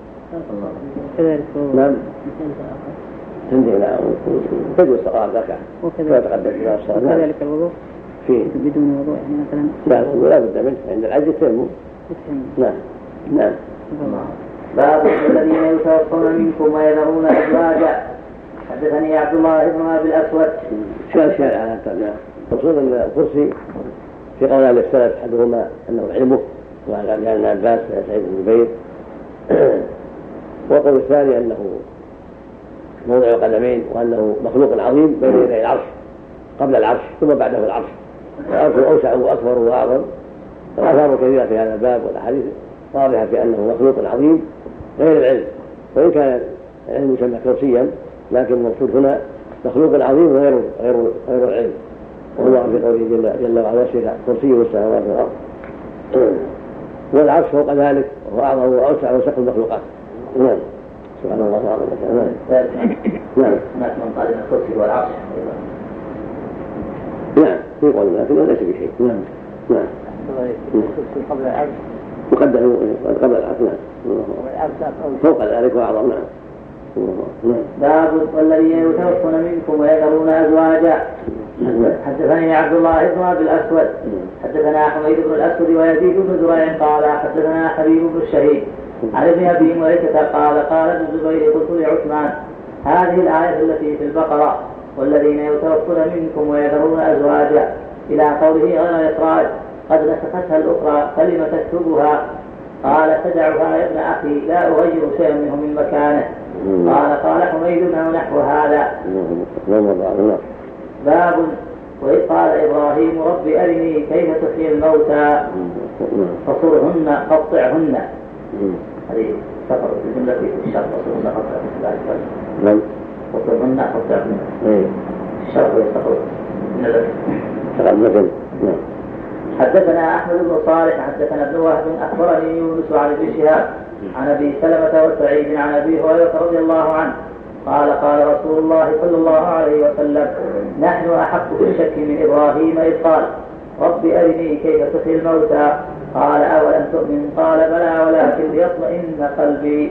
نعم. تنتهي لا تجوز صلاة ركعة ولا تقدم إلى الصلاة. وكذلك الوضوء فيه بدون وضوء يعني مثلا لا لا بد منه عند العجز تيمم. نعم. نعم. باب الذين يتوفون منكم ويذرون أزواجا. حدثني عبد الله بن ابي الاسود. شال الشارع على التابع. مقصود الكرسي في قول اهل السلف احدهما انه علمه وقال عن ابن عباس سعيد بن جبير، والقول الثاني انه موضع قدمين وانه مخلوق عظيم بين يدي العرش قبل العرش ثم بعده العرش، العرش اوسع واكبر واعظم. الاثار كثيره في هذا الباب والاحاديث واضحه في انه مخلوق عظيم غير العلم، وان كان العلم يسمى كرسيا لكن المقصود هنا مخلوق عظيم غير غير غير العلم، وهو في قوله جل, جل وعلا وسع كرسيه السماوات والارض، والعرش فوق ذلك وهو اعظم واوسع وسق المخلوقات. نعم سبحان الله تعالى. نعم هناك من قال ان الكرسي هو العرش. نعم في قول لكن ليس بشيء. نعم نعم الكرسي قبل العرش مقدم قبل العرش. نعم فوق ذلك واعظم. نعم. باب والذين يتوفون منكم ويذرون ازواجا. حدثني عبد الله بن ابي الاسود حدثنا حميد بن الاسود ويزيد بن زريع قال حدثنا حبيب بن الشهيد عن ابن ابي مليكه قال قال ابن الزبير قلت لعثمان هذه الايه التي في البقره والذين يتوفون منكم ويذرون ازواجا الى قوله غير اخراج قد نسختها الاخرى فلم تكتبها؟ قال تدعها يا ابن اخي لا اغير شيئا منه من مكانه. قال قال حميد نحو هذا. باب وإذ قال إبراهيم رب أرني كيف تحيي الموتى فصرهن قطعهن. هذه سقط الجملة في الشرط فصرهن قطعهن. فصرهن قطعهن الشرط يسقط من الذكر. حدثنا أحمد بن صالح حدثنا ابن وهب أخبرني يونس عن ابن شهاب عن أبي سلمة وسعيد عن أبي هريرة رضي الله عنه قال قال رسول الله صلى الله عليه وسلم نحن أحق بالشك من إبراهيم إذ قال رب أرني كيف تحيي الموتى قال أولم تؤمن قال بلى ولكن ليطمئن قلبي.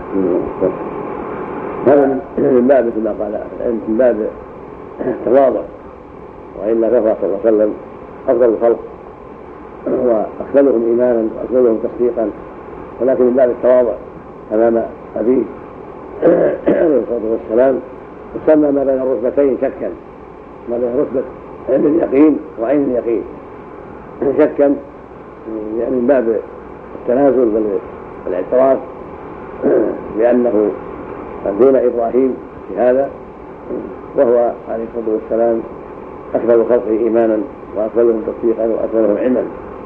هذا من باب كما قال من باب التواضع، وإلا كفى صلى الله عليه وسلم أفضل الخلق وأكملهم إيمانا وأكملهم تصديقا، ولكن من باب التواضع أمام أبيه عليه الصلاة والسلام وسمى ما بين الرتبتين شكا، ما بين رتبة علم اليقين وعين اليقين شكا، يعني من باب التنازل والاعتراف بأنه دون إبراهيم في هذا، وهو عليه الصلاة والسلام أكمل خلقه إيمانا وأكملهم تصديقا وأكملهم علما،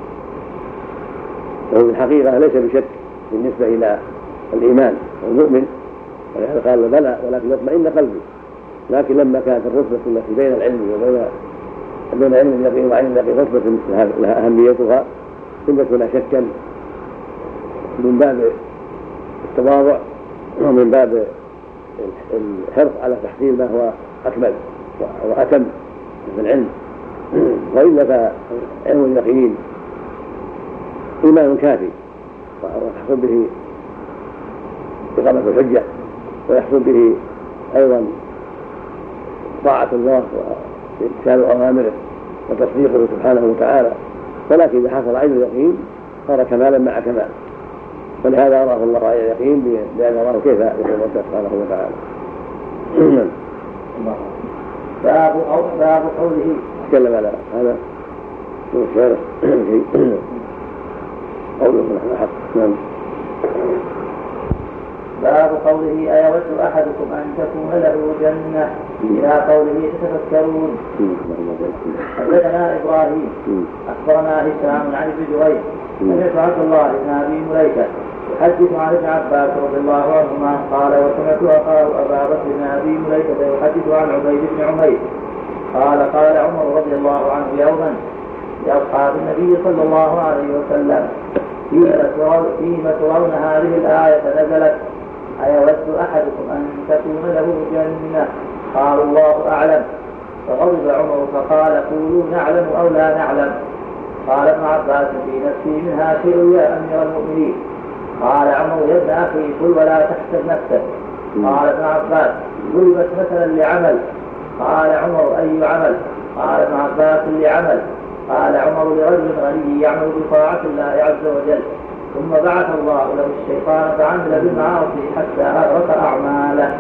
وهو في الحقيقة ليس بشك بالنسبة إلى الإيمان والمؤمن، ولهذا قال بلى ولكن يطمئن قلبي. لكن لما كانت الرتبة التي بين العلم وبين بين علم اليقين وعين اليقين رتبة لها أهميتها ثم تكون شكا من باب التواضع ومن باب الحرص على تحصيل ما هو أكمل وأتم من العلم. وإلا فعلم اليقين إيمان كافي وتحصل به إقامة الحجة، ويحصل به أيضا طاعة الله وامتثال أوامره وتصديقه سبحانه وتعالى، ولكن إذا حصل عين اليقين صار كمالا مع كمال، ولهذا أراه الله عين اليقين بأن الله كيف يحب سبحانه وتعالى. باب أو باب قوله تكلم على هذا من الشارع قوله نحن حق. نعم. باب قوله أيود أحدكم أن تكون له جنة إلى قوله تتفكرون. حدثنا إبراهيم أخبرنا هشام عن ابن جريج سمعت عبد الله بن أبي مليكة يحدث عن ابن عباس رضي الله عنهما قال وسمعت أخاه أبا بكر بن أبي مليكة يحدث عن عبيد بن عمير قال قال عمر رضي الله عنه يوما لأصحاب النبي صلى الله عليه وسلم فيما ترون هذه الآية نزلت أيود أحدكم أن تكون له جنة قال الله أعلم. فغضب عمر فقال قولوا نعلم أو لا نعلم. قال ابن عباس في نفسي منها شيء يا أمير المؤمنين. قال عمر يا ابن أخي قل ولا تحسب نفسك. قال ابن عباس ضربت مثلا لعمل. قال عمر أي عمل؟ قال ابن عباس لعمل. قال عمر لرجل غني يعمل بطاعة الله عز وجل ثم بعث الله له الشيطان فعمل بالمعاصي حتى أدرك أعماله.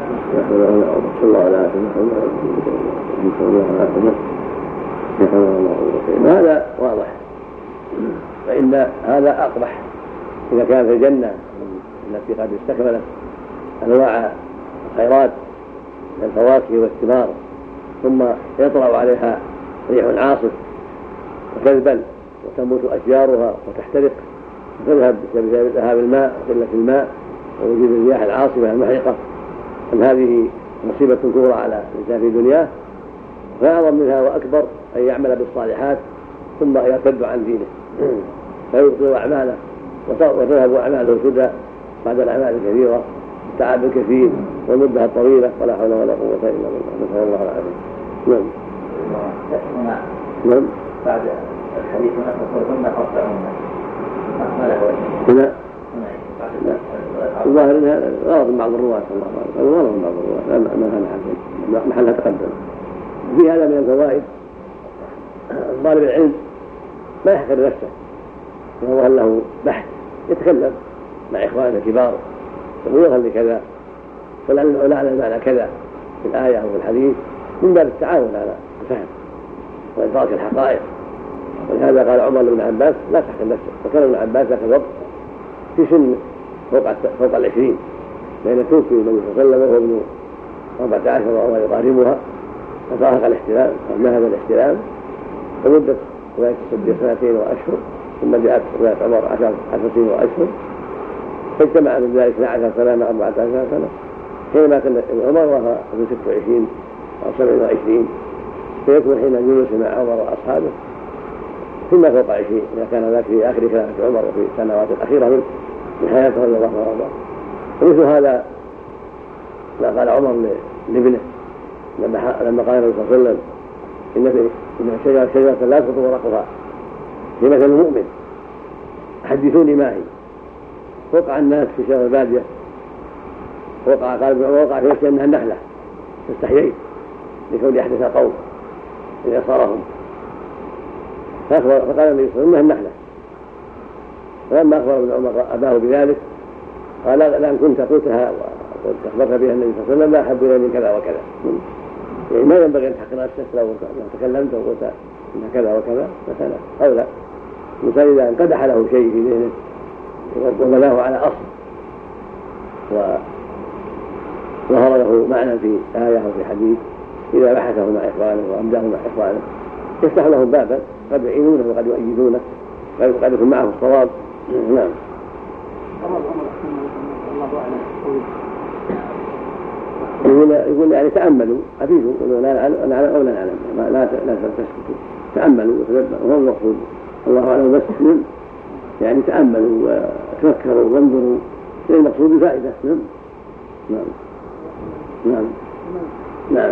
هذا واضح، فإن هذا أقبح إذا كان في الجنة التي قد استكملت أنواع الخيرات من الفواكه والثمار ثم يطلع عليها ريح عاصف وتذبل وتموت أشجارها وتحترق وتذهب بسبب ذهاب الماء وقلة الماء ووجود الرياح العاصفة المحرقة، أن هذه مصيبة كبرى على الإنسان في دنياه. فأعظم منها وأكبر أن يعمل بالصالحات ثم يرتد عن دينه فيبطل أعماله وتذهب أعماله سدى بعد الأعمال الكثيرة التعب الكثير والمدة الطويلة، ولا حول ولا قوة إلا بالله، نسأل الله العافية. نعم. نعم. بعد الحديث نقصهن قطعهن هنا الظاهر انها غلط بعض الرواة، الله غلط بعض الرواة ما كان محلها تقدم. في هذا من الفوائد طالب العلم ما يحقر نفسه وهو له بحث، يتكلم مع إخوانه الكبار يقول يظهر لكذا ولعل المعنى كذا في الآية أو في الحديث، من باب التعاون على الفهم وإدراك الحقائق. ولهذا قال عمر بن عباس لا تحقر نفسك، وكان ابن عباس ذاك الوقت في سن فوق فوق العشرين، لأن توفي النبي صلى الله عليه وسلم وهو ابن أربعة عشر وهو يقاربها، ففارق الاحتلام فمهد الاحتلام فمدة رواية الصديق سنتين وأشهر، ثم جاءت رواية عمر عشر سنين وأشهر، فاجتمع من ذلك اثنا عشر سنة أربعة عشر سنة، حينما كان عمر وهو ابن ست وعشرين أو سبع وعشرين، فيكون حين جلوس مع عمر وأصحابه ثم فوق عشرين إذا كان ذلك في آخر خلافة عمر وفي السنوات الأخيرة من حياته رضي الله عنه. ومثل هذا ما قال عمر لابنه لما قال النبي صلى الله عليه وسلم إن إن الشجرة شجرة لا تسقط ورقها في مثل المؤمن، حدثوني ما هي. وقع الناس في شجر البادية، وقع قال ابن عمر وقع في نفسه أنها النخلة، فاستحييت لكون يحدث قوم إن أصارهم، فقال النبي صلى الله عليه وسلم إنها النخلة. فلما أخبر ابن عمر أباه بذلك قال لأن كنت قلتها وأخبرت بها النبي صلى الله عليه وسلم لا أحب إلي من كذا وكذا. يعني ما ينبغي أن تحقر نفسك لو تكلمت وقلت إن كذا وكذا مثلا أو لا. مثال إذا انقدح له شيء في ذهنه وبناه على أصل وظهر له معنى في آية أو في حديث، إذا بحثه مع إخوانه وأمداه مع إخوانه يفتح له بابا قد يعينونه وقد يؤيدونه وقد يكون معه الصواب. نعم. يقول يقول يعني تأملوا أفيدوا لا نعلم أو لا نعلم لا لا تسكتوا، تأملوا وهو المقصود الله أعلم، بس يعني تأملوا وتفكروا وانظروا المقصود بفائدة. نعم نعم نعم نعم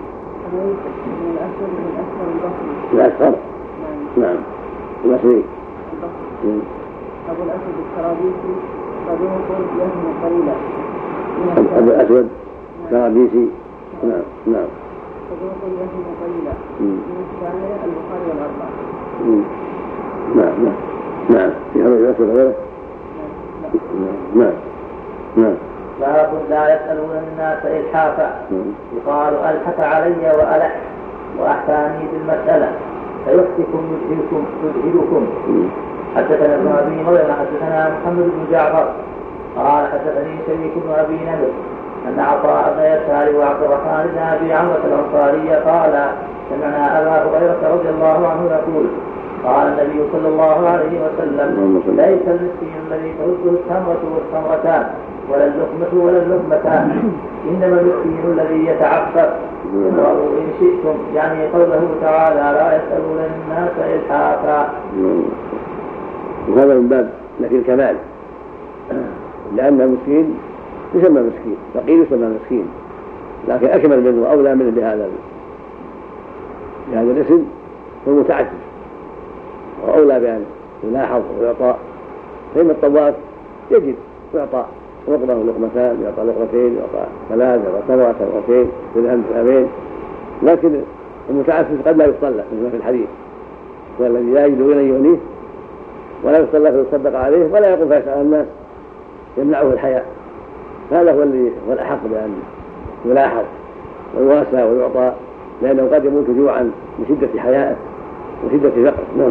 الأسفر نعم البصري أبو الأسود الكرابيسي صدوق يهم قليلا. أبو الأسود الكرابيسي نعم نعم صدوق يهم قليلا من الثانية البخاري والأربعة. نعم نعم نعم في هذا الأسود غيره. نعم نعم باب لا يسألون الناس إلحافا، يقال ألحف علي وألح وأحتاني بالمسألة فيحتكم يجهلكم يجهلكم. حدثنا ابن أبي مريم حدثنا محمد بن جعفر قال حدثني شريك بن أبي نمر أن عطاء بن يسار وعبد الرحمن بن أبي عمرو الأنصاري قال سمعنا أبا هريرة رضي الله عنه يقول قال النبي صلى الله عليه وسلم ليس المسكين الذي ترده التمرة والتمرتان ولا اللقمة ولا اللقمتان، إنما المسكين الذي يتعفف. اقرأوا إن شئتم، يعني قوله تعالى لا يسألون الناس إلحافا. وهذا من باب نفي الكمال، لأن المسكين يسمى مسكين، فقير يسمى مسكين، لكن أكمل منه وأولى منه بهذا بهذا الاسم هو المتعفف، وأولى بأن يلاحظ ويعطى. فإن الطواف يجد يعطى لقمة ولقمتان، يعطى لقمتين، يعطى ثلاث، يعطى سبعة سبعتين درهم درهمين، لكن المتعفف قد لا يصلى مثل في الحديث والذي لا يجد غنى يغنيه ولا يصلى فيصدق عليه ولا يقوم فيسأل الناس يمنعه الحياء. هذا هو اللي هو الأحق بأن يلاحظ ويواسى ويعطى، لأنه قد يموت جوعا من شدة حيائه وشدة فقره. نعم.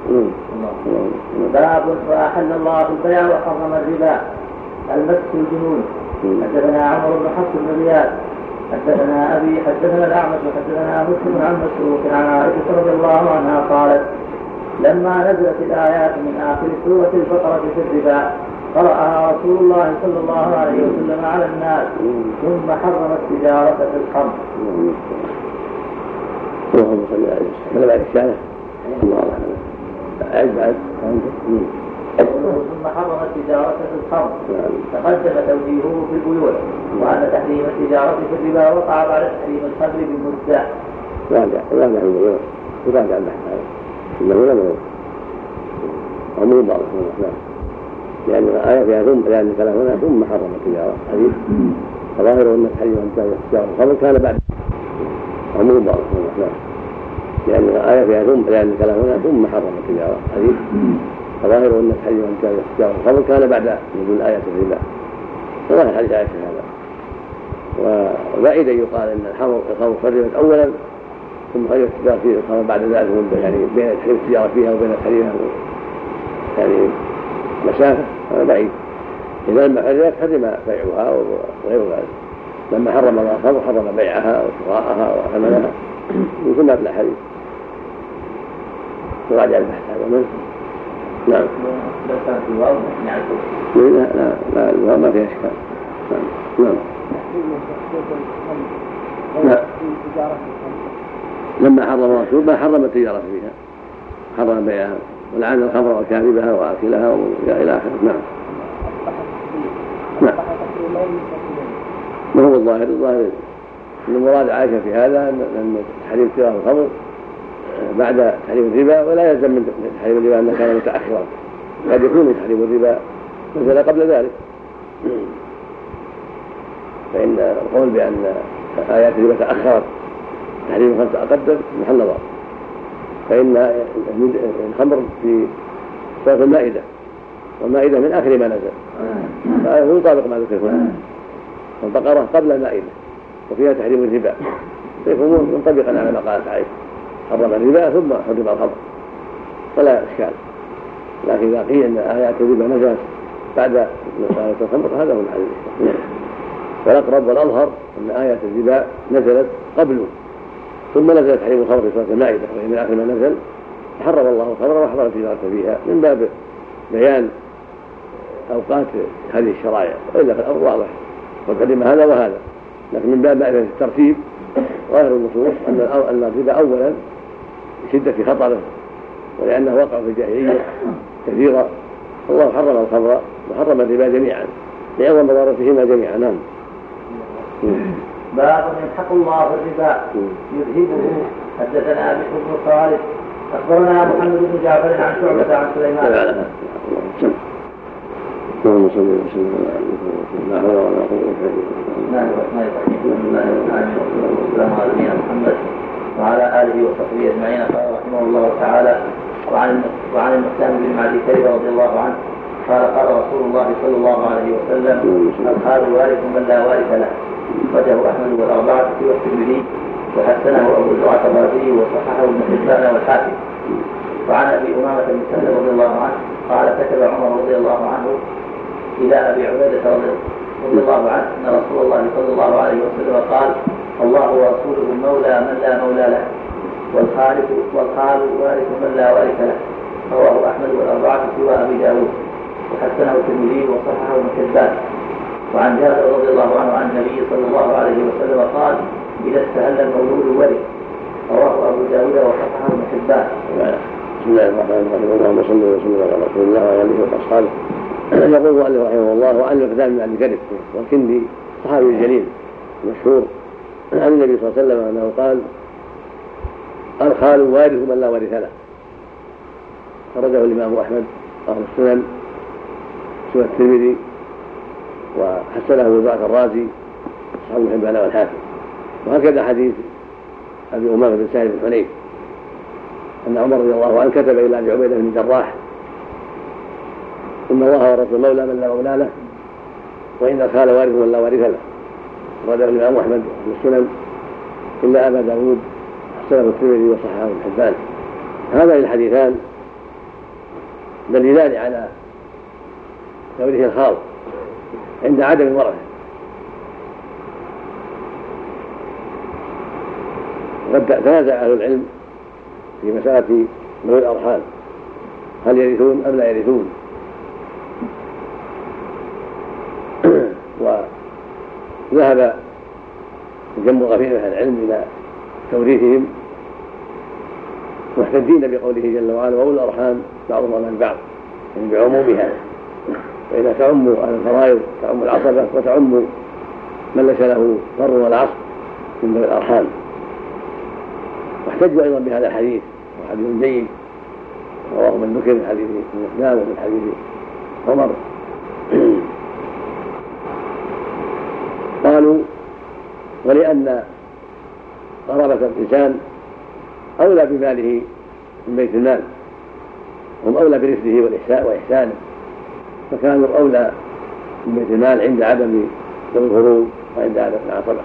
باب وأحل الله البيع وحرم الربا. المس الجنون. حدثنا عمر بن حفص بن زياد حدثنا أبي حدثنا الأعمش وحدثنا مسلم عن مسروق عن عائشة رضي الله عنها قالت لما نزلت الآيات من آخر سورة البقرة في الربا قرأها رسول الله صلى الله عليه وسلم على الناس ثم حرم التجارة في الخمر. اللهم صل على سيدنا بعد الشارع الله أعلم. أجمع ثم حرم التجارة في الخمر. تقدم توجيهه في البيوع وأن تحريم التجارة في الربا وقع بعد تحريم الخمر بمدة. راجع راجع البيوع وراجع البحث هذا إنه لم يكن عموم بعض الأحكام، لأن الآية فيها ثم لأن كلامنا ثم حرم التجارة حديث فظاهر أن تحريم التجارة الخمر كان بعد عموم بعض الأحكام، لأن الآية فيها ثم لأن كلامنا ثم حرم التجارة حديث فظاهر أن تحريم التجارة الخمر كان بعد نزول الآية في الربا. فظاهر حديث عائشة هذا. وبعيد يقال أن الخمر حرمت أولا ثم خرجت التجارة في الخمر بعد ذلك مدة، يعني بين تحريم التجارة فيها وبين تحريمها يعني مسافة. هذا بعيد. إذا لما حرمت حرم بيعها وغير ذلك. لما حرم الله الخمر حرم بيعها وشراءها وحملها ثم في الحديث. وراجع البحث هذا منه. نعم. لا لا لا ما فيها إشكال. نعم. نعم. لما حرم الرسول ما حرم التجارة فيها، حرم بيعها ولعن الخمر وكاذبها وآكلها إلى آخره. نعم. نعم. ما هو الظاهر؟ الظاهر أن المراد عائشة في هذا أن تحريم تجارة الخمر بعد تحريم الربا، ولا يلزم من تحريم الربا أنه كان متأخرا، قد يكون تحريم الربا نزل قبل ذلك. فإن القول بأن آيات الربا تأخرت تحريم الخمر تقدم محل نظر، فإن الخمر في سورة المائدة والمائدة من آخر ما نزل، فهو يطابق ما ذكر هنا. والبقرة قبل المائدة وفيها تحريم الربا، فيكون منطبقا على ما قالت عائشة حرم الربا ثم حرم الخمر فلا إشكال. لكن إذا قيل أن آيات الربا نزلت بعد آيات الخمر هذا هو محل الإشكال. والأقرب والأظهر أن آيات الربا نزلت قبله ثم نزلت تحريم الخمر في سورة المائدة، وهي من آخر ما نزل حرم الله الخمر وحرم التجارة فيها من باب بيان أوقات هذه الشرائع، وإلا في الأمر واضح وقدم هذا وهذا. لكن من باب معرفة الترتيب ظاهر النصوص أن الربا أولا بشدة خطره ولأنه وقع في الجاهلية كثيرا، الله حرم الخمر وحرم الربا جميعا لعظم مضارتهما جميعا. نعم. باب يمحق الله الربا يذهبه. حدثنا بشر بن خالد أخبرنا محمد بن جعفر عن شعبة عن سليمان. اللهم صل وسلم على لا حول ولا قوة إلا بالله. محمد وعلى آله وصحبه أجمعين. قال رحمه الله تعالى وعن وعن المقدام بن معدي كرب رضي الله عنه قال قال رسول الله صلى الله عليه وسلم الخال وارث من لا وارث له. أخرجه أحمد والأربعة والترمذي وحسنه أبو زرعة الرازي وصححه ابن حبان والحاكم. وعن أبي أمامة بن سهل رضي الله عنه قال كتب عمر رضي الله عنه إلى أبي عبيدة رضي الله عنه أن رسول الله صلى الله عليه وسلم قال الله ورسوله مولى من لا مولى له والخالق والخال وارث من لا وارث له. رواه أحمد والأربعة سوى أبي داود وحسنه الترمذي وصححه ابن حبان. وعن جابر رضي الله عنه عن النبي صلى الله عليه وسلم قال إذا استهل المولود ورث. رواه أبو داود وصححه ابن حبان. بسم الله الرحمن الرحيم. اللهم صل وسلم على رسول الله وعلى آله وأصحابه. يقول المؤلف رحمه الله وعن المقدام بن معدي كرب والكندي صحابي جليل مشهور عن النبي صلى الله عليه وسلم أنه قال الخال وارث من لا وارث له. خرجه الإمام أحمد أهل السنن سوى الترمذي وحسنه أبو زرعة الرازي أصحاب ابن حبان والحاكم. وهكذا حديث أبي أمامة بن سهل بن حنيف أن عمر رضي الله عنه كتب إلى أبي عبيدة بن الجراح إن الله ورسوله مولى من لا مولى له، وإن الخال وارث من لا وارث له. أخرجه الإمام أحمد في السنن إلا أبا داود حسنه الترمذي وصححه ابن حبان. هذان الحديثان دليلان على توريث الخال عند عدم الورثة. وقد تنازع أهل العلم في مسألة ذوي الأرحام، هل يرثون أم لا يرثون؟ وذهب جمع غفير من أهل العلم إلى توريثهم محتجين بقوله جل وعلا وأولو الأرحام بعضهم أولى ببعض، يعني بعمومها، فإذا تعم الفرائض تعم العصبة وتعم من ليس له فر ولا عصب من ذوي الأرحام. واحتجوا أيضا بهذا الحديث، وحديث جيد رواه من ذكر من حديث المقدام ومن حديث عمر. قالوا ولأن قرابة الإنسان أولى بماله من بيت المال، هم أولى برفده وإحسانه، فكانوا أولى من بيت المال عند عدم ذوي الفروض وعند عدم العصبة.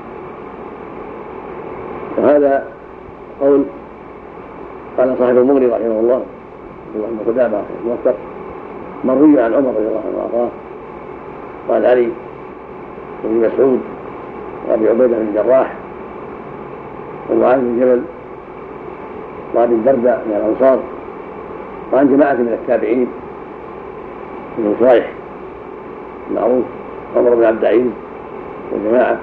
وهذا قول قال صاحب المغني رحمه الله الله بن قدامة الموفق مروي عن عمر رضي الله عنه وارضاه، قال علي وابن مسعود وابي عبيدة بن الجراح ومعاذ بن جبل وابي الدرداء من الانصار وعن جماعة من التابعين من صالح معروف عمر بن عبد العزيز وجماعة.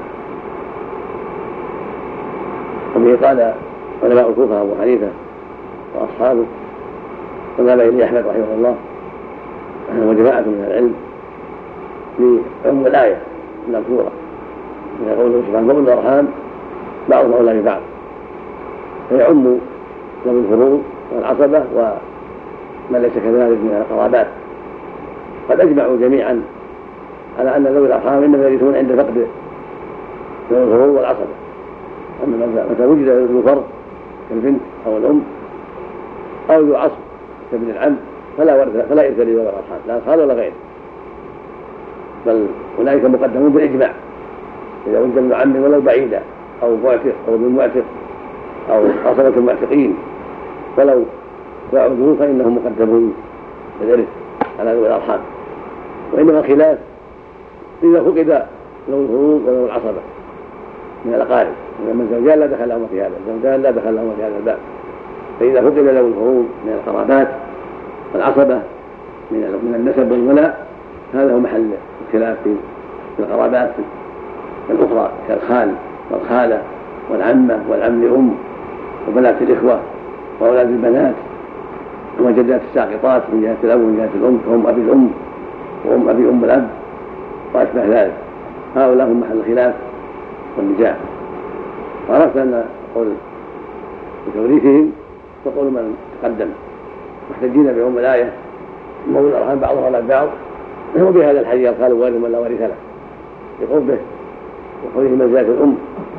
وبه قال علماء الكوفة أبو حنيفة وأصحابه وذهب إليه أحمد رحمه الله وجماعة من العلم بعموم الآية المذكورة من قوله سبحانه وأولو الأرحام بعضهم أولى ببعض، فيعم ذوي الفروض والعصبة ومن ليس كذلك من القرابات. قد أجمعوا جميعا على أن ذوي الأرحام إنما يرثون عند فقد ذوي الفروض والعصبة، أما متى وجد ذو فرض كالبنت أو الأم أو ذو عصب كابن العم فلا ورث فلا يرث لذوي الأرحام لا الخال ولا غيره، بل أولئك مقدمون بالإجماع. إذا وجد ابن عم ولو بعيدا أو معتق أو ابن معتق أو عصبة المعتقين ولو باعوه فإنهم مقدمون بالإرث على ذوي الأرحام. وإنما خلاف إذا فقد ذوي الفروض وذوي العصبة من الأقارب، لأن الزوجان لا دخل لهما في هذا الزوجان لا دخل لهما في هذا الباب. فإذا فقد ذوي الفروض من القرابات والعصبة من النسب والولاء هذا هو محل الخلاف في القرابات الأخرى كالخال والخالة والعمة والعم لأم وبنات الإخوة وأولاد البنات وجدات الساقطات من جهة الأب ومن جهة الأم وهم أبي الأم وهم أبي أم الأب وأشبه ذلك. هؤلاء هم محل الخلاف والنزاع. وعرفت أن قول بتوريثهم وقول من تقدم محتجين بعموم الآية أولو الأرحام بعضهم على بعض، وبهذا الحديث الخال وارث من لا وارث له بقربه وقوله منزلة الأم.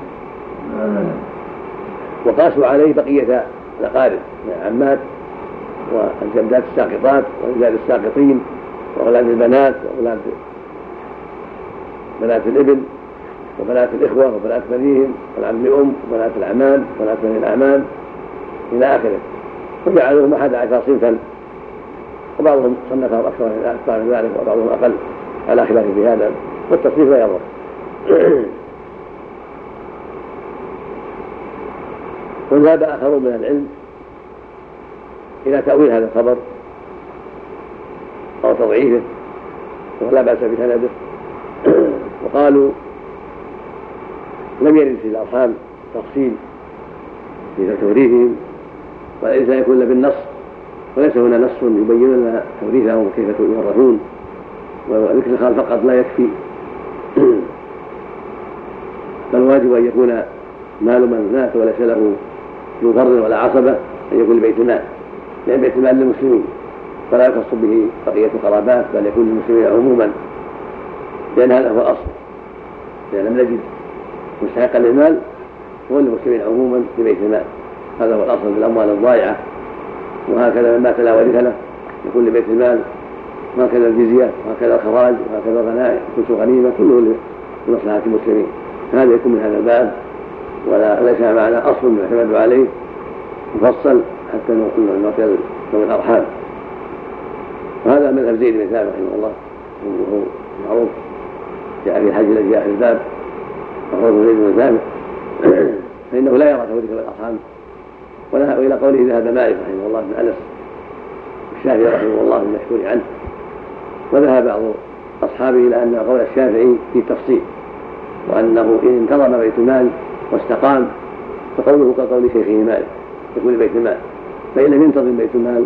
وقاسوا عليه بقية الأقارب من العمات والجدات الساقطات وأولاد الساقطين وأولاد البنات وأولاد بنات الابن وبنات الإخوة وبنات بنيهم والعم لأم وبنات الأعمام وبنات بني الأعمام إلى آخره، وجعلوهم أحد عشر صنفا، وبعضهم صنفهم أكثر من ذلك وبعضهم أقل على خلاف في هذا، والتصنيف لا يضر. وذهب آخرون من العلم إلى تأويل هذا الخبر أو تضعيفه ولا بأس بسنده، وقالوا لم يرد في الأرحام تفصيل في توريثهم وليس يكون إلا بالنص، وليس هنا نص يبين لنا توريثهم وكيف يورثون، وذكر الخال فقط لا يكفي، بل واجب أن يكون مال من مات وليس له ذو فرض ولا عصبة أن يكون لبيت المال، لأن بيت المال للمسلمين فلا يخص به بقية القرابات بل يكون للمسلمين عموما، لأن هذا هو الأصل، لأن لم نجد مستحقا للمال هو للمسلمين عموما لبيت المال، هذا هو الأصل في الأموال الضائعة. وهكذا من مات لا وارث له يكون لبيت المال وهكذا الجزية وهكذا الخراج وهكذا الغنائم كل غنيمة كله لمصلحة المسلمين. هذا يكون من هذا الباب، ولا ليس معنا أصل يعتمد عليه مفصل حتى نعطي ذوي الأرحام. وهذا مذهب زيد بن ثابت رحمه الله وهو معروف جاء في الحج الذي جاء في الباب وهو زيد بن ثابت فإنه لا يرى توريث الأرحام، وإلى قوله ذهب مالك رحمه الله بن أنس الشافعي رحمه الله المشهور عنه، وذهب بعض أصحابه إلى أن قول الشافعي في تفصيل، وأنه إن انتظم بيت المال واستقام فقوله كقول شيخه مالك يقول بيت المال، فإن لم ينتظم بيت المال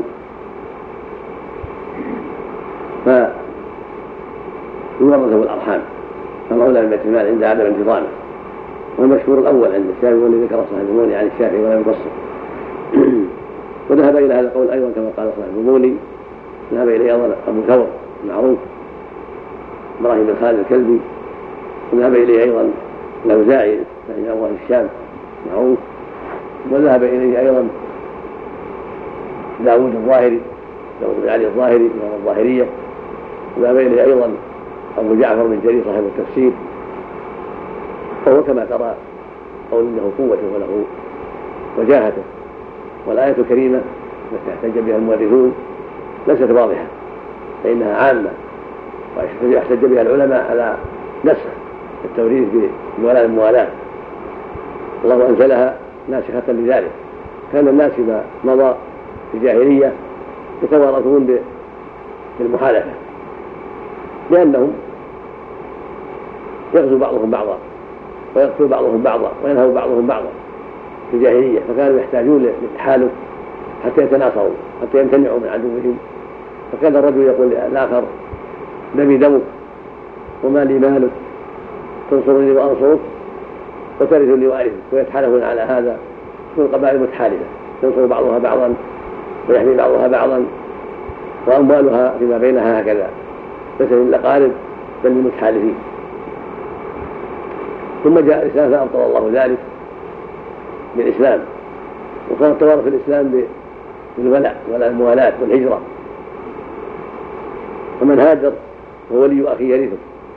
فيورثه الأرحام كما أولى من بيت المال عند عدم انتظامه. والمشهور الأول عند الشافعي والذي ذكر صاحب المغني عن الشافعي ولم يفصل. وذهب إلى هذا القول أيضا كما قال صاحب المغني، ذهب إليه أيضا أبو ثور المعروف إبراهيم بن خالد الكلبي، وذهب إليه أيضا الأوزاعي رحمه الله الشام معروف، وذهب إليه أيضا داود الظاهري داود بن علي الظاهري من الظاهرية، وذهب إليه أيضا أبو جعفر بن جرير صاحب التفسير، وهو كما ترى قول له قوته وله وجاهته. والآية الكريمة التي احتج بها المؤرخون ليست واضحة فإنها عامة، ويحتج بها العلماء على نسخ التوريث بولاء الموالاة. الله أنزلها ناسخة لذلك. كان الناس ما مضى في الجاهلية يتوارثون بالمحالفة، لأنهم يغزو بعضهم بعضا ويقتل بعضهم بعضا وينهب بعضهم بعضا في الجاهلية، فكانوا يحتاجون للتحالف حتى يتناصروا حتى يمتنعوا من عدوهم. فكان الرجل يقول للآخر دمي دمك وما لي مالك، تنصرني وأنصرك وترثني وأرثك، ويتحالفون على هذا. تكون القبائل متحالفة تنصر بعضها بعضا ويحمي بعضها بعضا، وأموالها فيما بينها هكذا ليس للأقارب بل للمتحالفين. ثم جاء الإسلام فأبطل الله ذلك بالإسلام، وكان التوارث في الإسلام بالولاء ولا الموالاة والهجرة، ومن هاجر هو ولي أخيه يرثه.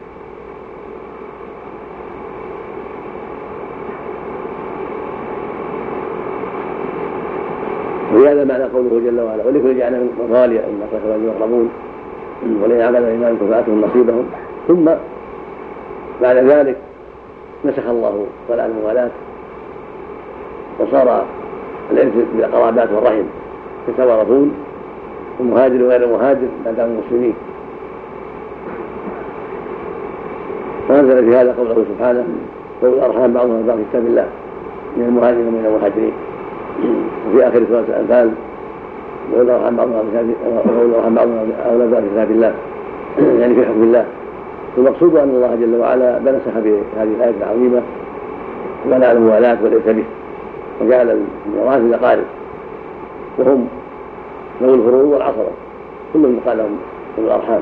وهذا معنى قوله جل وعلا ولكل جعلنا مغاليا إن أخرجوا يقربون ولئن عمل إيمانكم فآتهم نصيبهم. ثم بعد ذلك نسخ الله ولاء الموالاة وصار الإرث بالقرابات والرحم يتوارثون المهاجر وغير المهاجر ما داموا مسلمين. وأنزل في هذا قوله سبحانه وأولو الأرحام بعضهم أولى في كتاب الله من المهاجرين ومن المهاجرين. وفي آخر سورة الأنفال وأولو الأرحام بعضهم أولى في كتاب الله يعني في حكم الله. والمقصود أن الله جل وعلا بنسخ بهذه الآية العظيمة ولاء الموالاة والإرث به، وجعل الميراث للأقارب وهم ذوي الفروض والعصبة كلهم يقال لهم أولو الأرحام،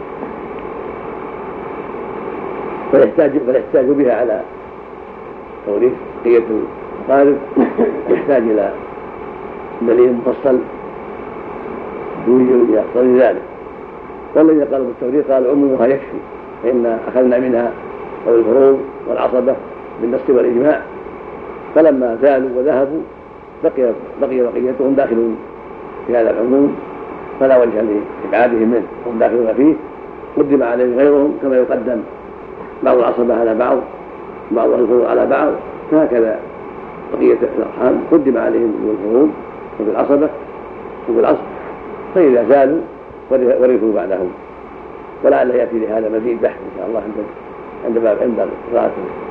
فيحتاج فيحتاج بها على توريث بقية الأقارب، يحتاج إلى دليل مفصل يقتضي ذلك. والذي قالوا بالتوريث قال عمومها يكفي، فإن أخذنا منها ذوي الفروض والعصبة بالنص والإجماع، فلما زالوا وذهبوا بقي بقي بقيتهم داخلون في هذا العموم، فلا وجه لإبعادهم منه، هم داخلون فيه. قدم عليهم غيرهم كما يقدم بعض العصبة على بعض بعض الفروض على بعض، فهكذا بقية الأرحام قدم عليهم بالفروض وبالعصبة وبالعصب، فإذا زالوا ورثوا بعدهم. ولعل يأتي لهذا مزيد بحث إن شاء الله عند عند باب عند قراءة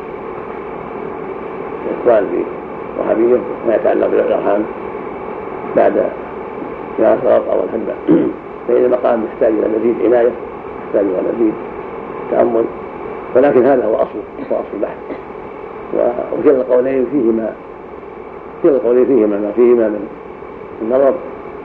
الإخوان في وهابية ما يتعلق بالأرحام بعد شهر الرابع أو الحنبة، فإن المقام يحتاج إلى مزيد عناية، يحتاج إلى مزيد تأمل، ولكن هذا هو أصل هو أصل البحث. وكلا القولين فيهما كلا القولين فيهما ما فيهما من النظر،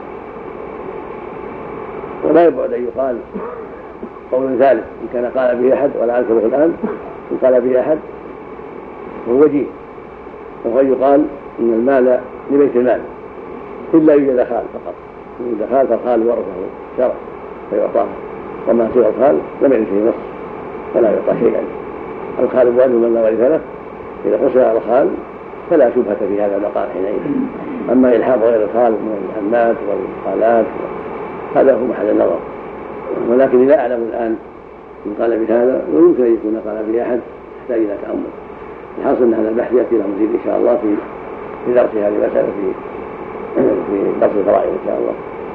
ولا يبعد أن يقال قول ثالث إن كان قال به أحد ولا أذكره الآن، إن قال به أحد وهو وجيه، وهو يقال إن المال لبيت المال إلا يوجد خال فقط، يوجد خال فالخال ورثه شرع فيعطاه وما سوى الخال لم يرد فيه نص فلا يعطى شيئا. الخال مؤنث من لا ورث له، إذا قصر على الخال فلا شبهة في هذا المقام حينئذ. أما إلحاق غير الخال من العمات والخالات هذا هو محل النظر، ولكن لا أعلم الآن من قال بهذا، ويمكن أن يكون قال به أحد يحتاج إلى تأمل. الحاصل أن هذا البحث يأتي له مزيد إن شاء الله في في درس هذه المسألة في في درس الفرائض إن شاء الله.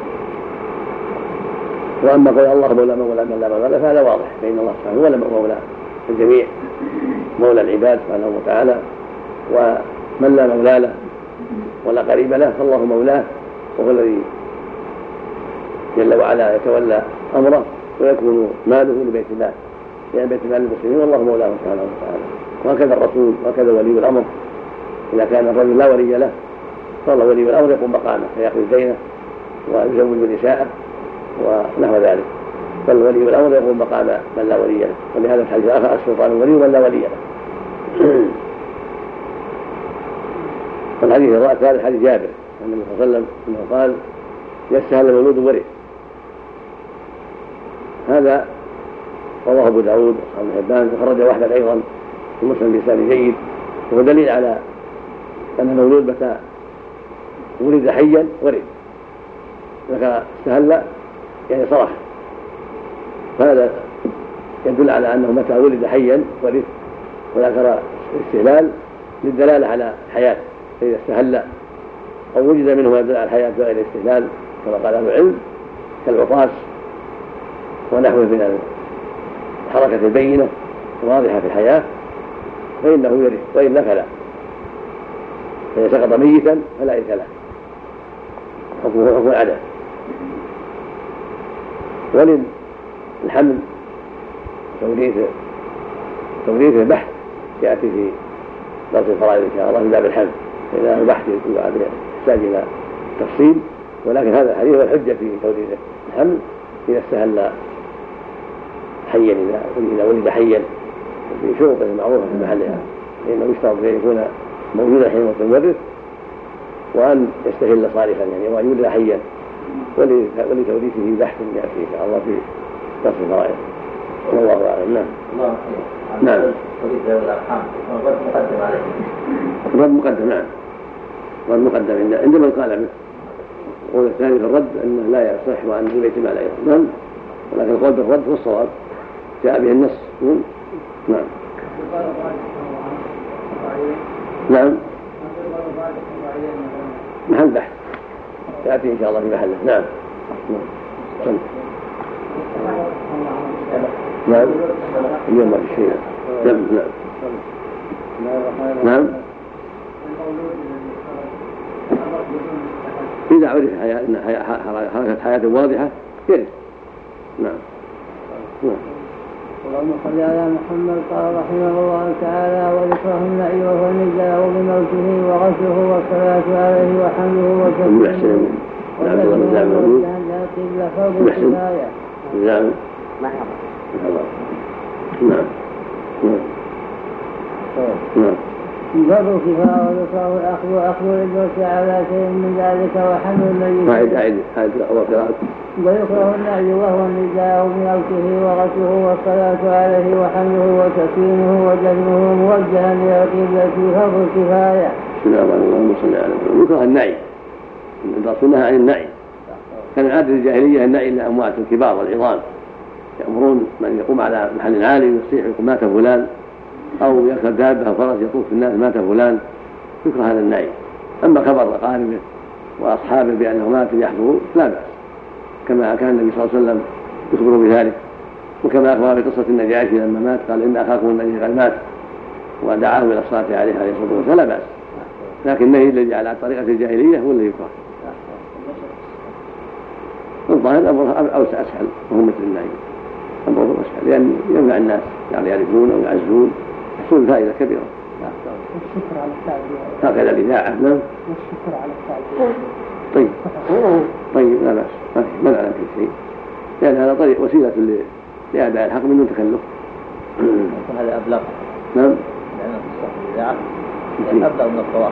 وأما قول الله مولى مولى من لا مولى فهذا واضح، فإن الله سبحانه هو مولى الجميع، مولى العباد سبحانه وتعالى، ومن لا مولى له ولا قريب له فالله مولاه، وهو الذي جل وعلا يتولى أمره ويكون ماله لبيت الله، يعني بيت مال المسلمين والله مولاه سبحانه وتعالى. وهكذا الرسول وهكذا ولي الأمر، إذا كان الرجل لا ولي له فالله ولي الأمر يقوم مقامه فيأخذ دينه ويزوج نساءه ونحو ذلك، فالولي الأمر يقوم مقام من لا ولي له. ولهذا الحديث الآخر السلطان ولي من لا ولي له. والحديث الثالث حديث جابر النبي صلى الله عليه وسلم انه قال يستهل مولود ورث. هذا رواه ابو داود وابن حبان وخرجه واحمد ايضا في مسلم بإسناد جيد، وهو دليل على ان المولود متى ولد حيا ورث، ذكر استهل يعني صرخ، فهذا يدل على انه متى ولد حيا ورث، وذكر الاستهلال للدلاله على الحياه، فاذا استهل او وجد منه ما يدل على الحياه بغير الاستهلال كما قال اهل العلم كالعطاس ونحوه من الحركه البينه واضحه في الحياه فانه يرث، والا فلا. فاذا سقط ميتا فلا إرث له، حكمه حكم العدم. وللحمل توريثه توريثه بحث ياتي في درس الفرائض ان شاء الله في باب الحمل، فإذا البحث يحتاج الى تفصيل، ولكن هذا الحديث هو الحجه في توريث الحمل اذا استهل حيا، اذا ولد حيا بشروطه المعروفه في محلها، لانه يشترط ان يكون موجودا حين يورث، وان يستهل صالحا يعني وان يولد حيا، ولتوريثه بحث ياتي ان شاء الله في درس الفرائض. والله اعلم. نعم. الله نعم. توريث ذوي الارحام الرد مقدم عليه. الرد مقدم، نعم. الرد مقدم عند من قال به. والقول الثاني في الرد انه لا يصح وانه بيت مال ايضا، نعم. ولكن القول بالرد هو الصواب، جاء به النص. نعم. نعم. محل بحث يأتي إن شاء الله في محله. نعم. نعم. نعم. اليوم ما في شيء. نعم. نعم. نعم. إذا عرف حركة حياة واضحة يرث. نعم. نعم. اللهم صل على محمد. قال رحمه الله تعالى: وذكره النعي وهو النزاع بموته وغسله والصلاة عليه وحمله وتسليمه والنزاع قبل فرض الكفاية. نعم. نعم. نعم. فرض الكفاية وذكره الأخذ وأخذ الإجرة على شيء من ذلك وحمل الميت. أعد أعد أعد وقراءة. ويكره النعي وهو النزاع بموته وغسله والصلاة عليه وحمله وتكفينه ودفنه موجها إلى القبلة فرض الكفاية. بسم الله الرحمن الرحيم. اللهم يكره النعي، رسولنا عن النعي. كان عادة الجاهلية النعي لأموات الكبار والعظام، يأمرون من يقوم على محل عالي يصيح يقول مات فلان، أو يركب دابة أو فرس يطوف الناس مات فلان، يكره هذا النعي. أما خبر أقاربه وأصحابه بأنه مات يحضروا لا بأس، كما كان النبي صلى الله عليه وسلم يخبر بذلك، وكما أخبر بقصة النجاشي لما مات قال إن أخاكم النبي قد مات ودعاه إلى الصلاة عليه عليه الصلاة والسلام، لا بأس. لكن النهي الذي على طريقة الجاهلية هو الذي يكره. الظاهر أمره أوسع أسهل، وهو مثل النعي أمره أسهل، لأن يمنع الناس يعني يعرفون أو يعزون يحصل فائدة كبيرة. والشكر على التعبير. هكذا الإذاعة. نعم. والشكر على التعبير. طيب. طيب لا بأس، ما نعلم في شيء، لأن هذا طريق وسيلة لأداء الحق من دون تكلف. هذا أبلغ. نعم. لأن أبلغ من الطواف.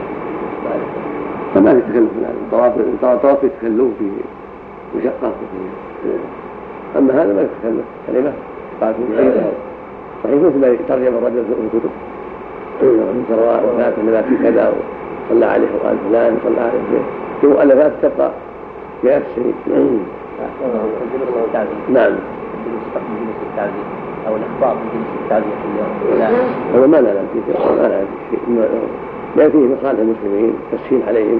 فما في تكلف من هذا الطواف، الطواف في تكلف في مشقة في أما هذا ما يتكلم كلمة قالت صحيح مثل ما ترجم الرجل في الكتب من سرواء وفات النبات في كذا وصلى عليه وقال فلان صلى عليه في مؤلفات تبقى مئات السنين. نعم. أو الإخبار من جنس التعزية في اليوم. هو ما لا فيه ما لا فيه لا فيه مصالح المسلمين تسهيل عليهم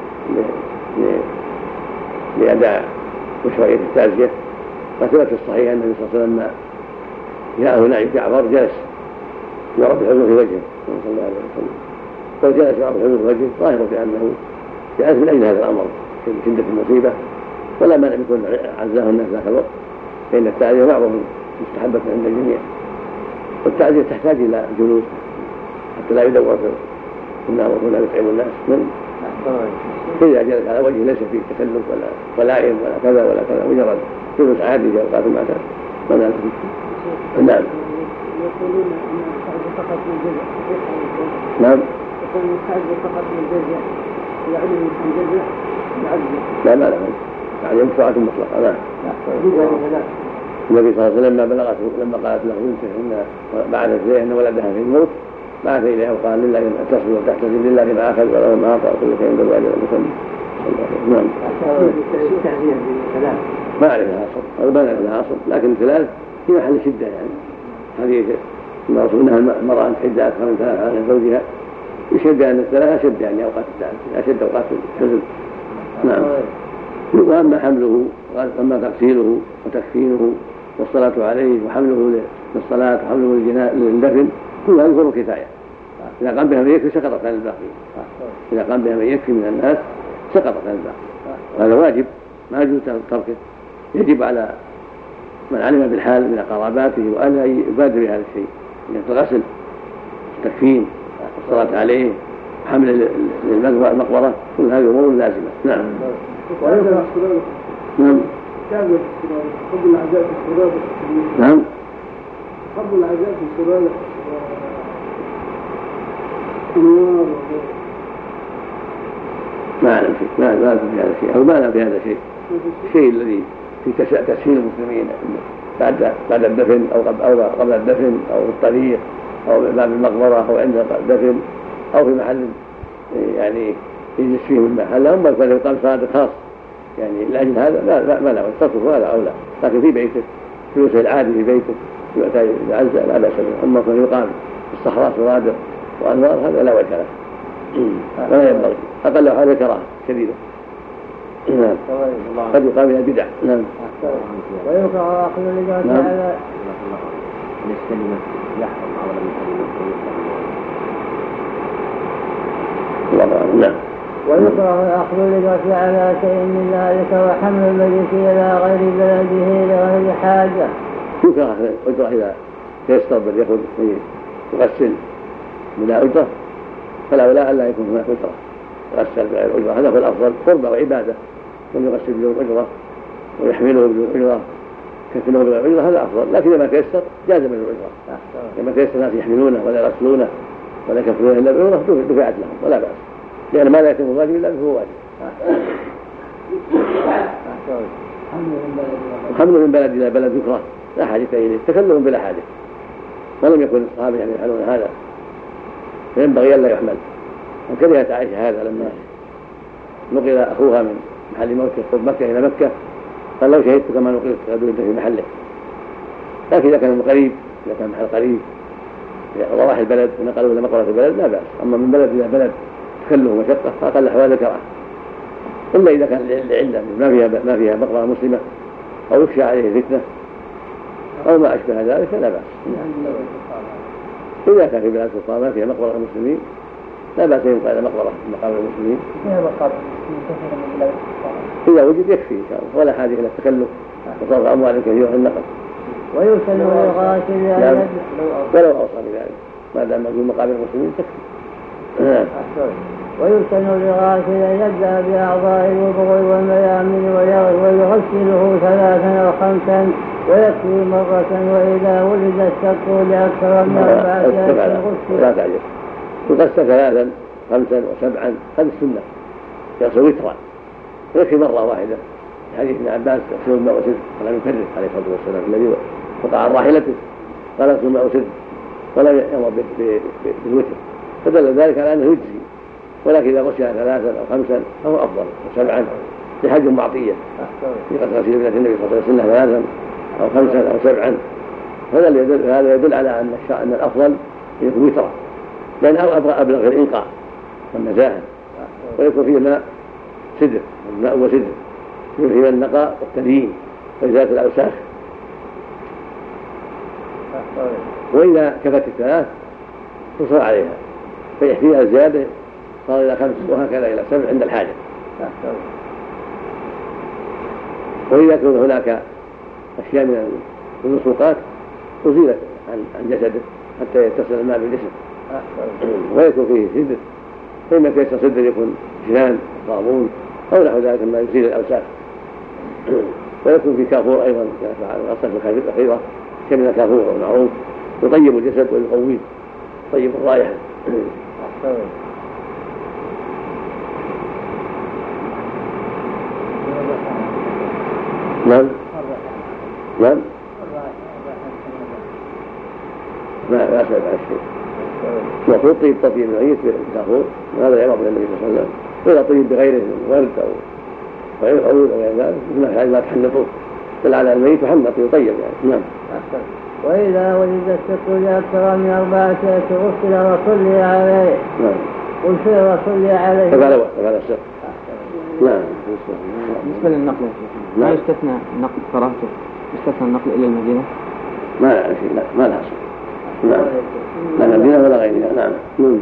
لأداء مشروعية التعزية. وثبت الصحيح أن النبي صلى الله عليه وسلم جاءه نائب جعفر جلس يرى بالحزن في وجهه صلى الله عليه وسلم وجلس يرى بالحزن في وجهه ظاهر بأنه جلس من أجل هذا الأمر شدة المصيبة ولا مانع يكون عزاه الناس ذاك الوقت فإن التعزية معظم مستحبة عند الجميع والتعزية تحتاج إلى جلوس حتى لا يدور في النار ولا يتعب الناس من إذا جلس على وجهه ليس فيه تكلف ولا ولائم ولا كذا ولا كذا مجرد جلوس عادي في أوقات المعتاد ما نعرف فيه. نعم. يقولون أن التعزية فقط من جزء. نعم. يقولون التعزية فقط من جزء يعني من جزء العزية. لا ما لا يعني مشروعات مطلقة. نعم. النبي صلى الله عليه وسلم لما بلغته لما قالت له بنته ان بعثت اليه ان ولدها في الموت بعث اليها وقال لله ان تصبر وتحتسب لله ما اخذ وله ما اعطى كل شيء عنده اجل مسمى. نعم. التعزية بالثلاث ما اعرف لها اصل او بان لها اصل لكن الثلاث في محل شده يعني هذه المقصود انها المراه ان تحد اكثر من ثلاث على زوجها يشد ان الثلاث اشد يعني اوقات الثالث اشد اوقات الحزن. نعم. واما حمله واما تغسيله وتكفينه والصلاة عليه وحمله للصلاة وحمله للدفن كل هذا فرض كفاية. إذا قام بها من يكفي سقطت عن الباقي. إذا قام بها من يكفي من الناس سقطت عن الباقي. هذا واجب ما يجوز تركه. يجب على من علم بالحال من قراباته وأهله يبادر بهذا الشيء من الغسل التكفين والصلاة عليه حمل للمقبرة كل هذه أمور لازمة. نعم. نعم. قبل العزاء في الصلاة. نعم. قبل العزاء في الصلاة. ما أعلم شيء ما أعلم في هذا الشيء أو ما أعلم في هذا الشيء الشيء الذي في تسهيل المسلمين بعد بعد الدفن أو قبل الدفن أو في الطريق أو باب المقبرة أو عند الدفن أو في محل يعني يجلس فيه من محل هم يكون يقام صلاة خاص يعني لأجل هذا لا لا ما لا تصرف هذا أولى لكن في بيتك في وسع العادي في بيتك في وقت العزة لا بأس به أما كان يقام في الصحراء صوادق وأنوار هذا لا وجه له ولا ينبغي أقل حال كراهة شديدة. نعم. قد يقام إلى البدع. نعم. ويقع أخذ لله تعالى للكلمة يحفظ على الله. نعم. ويكره أخذ الإجرة على شيء من ذلك وحمل الميت إلى غير بلده لغير حاجة. يكره الأجرة إذا تيسر بل يأخذ يغسل بلا أجرة فلا ولا ألا يكون هناك أجرة يغسل بغير أجرة هذا هو الأفضل قربة وعبادة من يغسل بدون أجرة ويحمله بدون أجرة كفنه بغير أجرة هذا أفضل لكن لما تيسر جاز من الأجرة لما تيسر الناس يحملونه ولا يغسلونه ولا يكفنونه إلا بأجرة دفعت لهم ولا بأس لأن ما لا يتم واجب إلا به واجب. حمله من بلد إلى بلد يكره لا حاجة إليه تكلم بلا حاجة ولم يكن الصحابة يعني يفعلون هذا فينبغي ألا يحمل. وكرهت عائشة هذا لما نقل أخوها من محل موته قرب مكة إلى مكة قال لو شهدت كما نقلت غدوة في محله لكن إذا كان قريب إذا كان محل قريب وراح البلد ونقلوا إلى مقبرة البلد لا بأس. أما من بلد إلى بلد تكلف مشقة فأقل الأحوال كراهة إلا إذا كان العلة ما فيها ما فيها مقبرة مسلمة أو يخشى عليه فتنة أو ما أشبه ذلك لا بأس. إذا كان في بلاد الكفار ما فيها مقبرة المسلمين لا بأس أن ينقل إلى مقبرة مقابر المسلمين إذا وجد يكفي إن شاء الله ولا حاجة إلى التكلف وصرف أموال كثيرة في النقل. ويرسل للغاسل ولو أوصى بذلك ما دام في مقابر المسلمين تكفي. ويرسل للغاسل أن يبدأ بأعضاء الوضوء والميامن ويغسله ثلاثا أو خمسا ويكفي مرة وإذا ولد الشق لأكثر من أربعة أشهر لا تعجب يغسل ثلاثا خمسا وسبعا هذه السنة يغسل وترا ويكفي مرة واحدة حديث ابن عباس اغسلوا الماء وسد ولم يكرر عليه الصلاه والسلام الذي وقع عن راحلته قال اغسلوا الماء وسد ولم يامر بالوتر فدل ذلك على انه يجزي ولكن اذا غسل ثلاثا او خمسا فهو افضل وسبعا لحج معطيه في غسل ابنه النبي صلى الله عليه وسلم ثلاثا او خمسا او سبعا هذا يدل هذا يدل على ان ان الافضل يكون وترا لان ابلغ الانقاء والنزاهه ويكون فيه ماء سدر الماء وسدر يكون فيه النقاء والتليين وازاله الاوساخ. واذا كفت الثلاث تصل عليها فيحفيها الزياده صار الى خمس وهكذا الى سبع عند الحاجه. واذا كان هناك اشياء من المسروقات أزيلت عن جسده حتى يتصل الماء بالجسد ويكون فيه سدر فإما كيس صدر يكون جنان صابون أو نحو ذلك ما يزيل الأوساخ ويكون في كافور أيضا أصلا في الأخيرة كمن الكافور المعروف يطيب الجسد ويقويه طيب الرائحة. نعم نعم ما لا أسأل عن الشيء المفروض طيب تطيب الميت بالكافور وهذا يعرف النبي صلى الله عليه وسلم وإذا طيب بغيره من ورد أو غير عود أو غير ذلك مثل ما تحنطوه بل على الميت وحنط يطيب يعني. نعم. وإذا وجد الشق لأكثر من أربعة غسل وصلي عليه. نعم. غسل وصلي عليه. فقال فقال الشق. نعم. بالنسبة للنقل ما يستثنى النقل كراهته يستثنى النقل إلى المدينة؟ ما لا شيء لا ما لها شيء. نعم. لا المدينة ولا غيرها. نعم. نعم.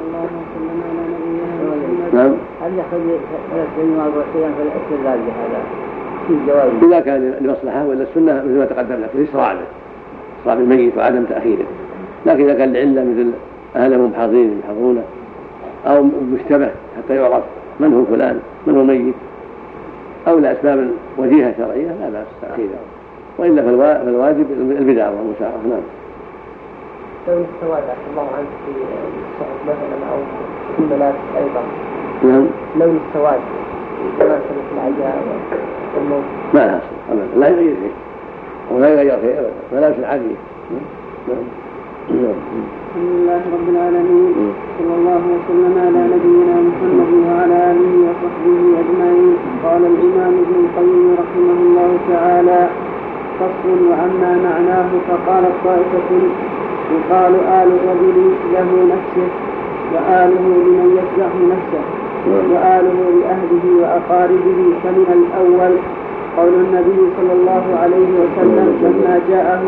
نعم. هل يخرج ثلاثين وأربعين فالاستدلال بهذا في الجواز؟ إذا كان لمصلحة ولا السنة مثل ما تقدم لك الإسراع به إسراع بالميت وعدم تأخيره. لكن إذا كان لعلة مثل أهلهم حاضرين يحضرونه أو مشتبه حتى يعرف من هو فلان من هو ميت أو لأسباب وجيهة شرعية لا بأس تأخيره وإلا فالواجب البدعة والمشاعرة. نعم. لو السواد عفى الله عنك في الصحف مثلا أو في الملابس أيضا. نعم. لون السواد مناسبة العياء والموت. ما لها أصل لا يغير شيء ولا يغير شيء أبدا ملابس العادية. نعم. الحمد لله رب العالمين صلى الله وسلم على نبينا محمد وعلى آله وصحبه أجمعين. قال الإمام ابن القيم رحمه الله تعالى فصل وعما معناه فقالت طائفة يقال آل الرجل له نفسه وآله لمن يتبعه نفسه وآله لأهله وأقاربه فمن الأول قول النبي صلى الله عليه وسلم لما جاءه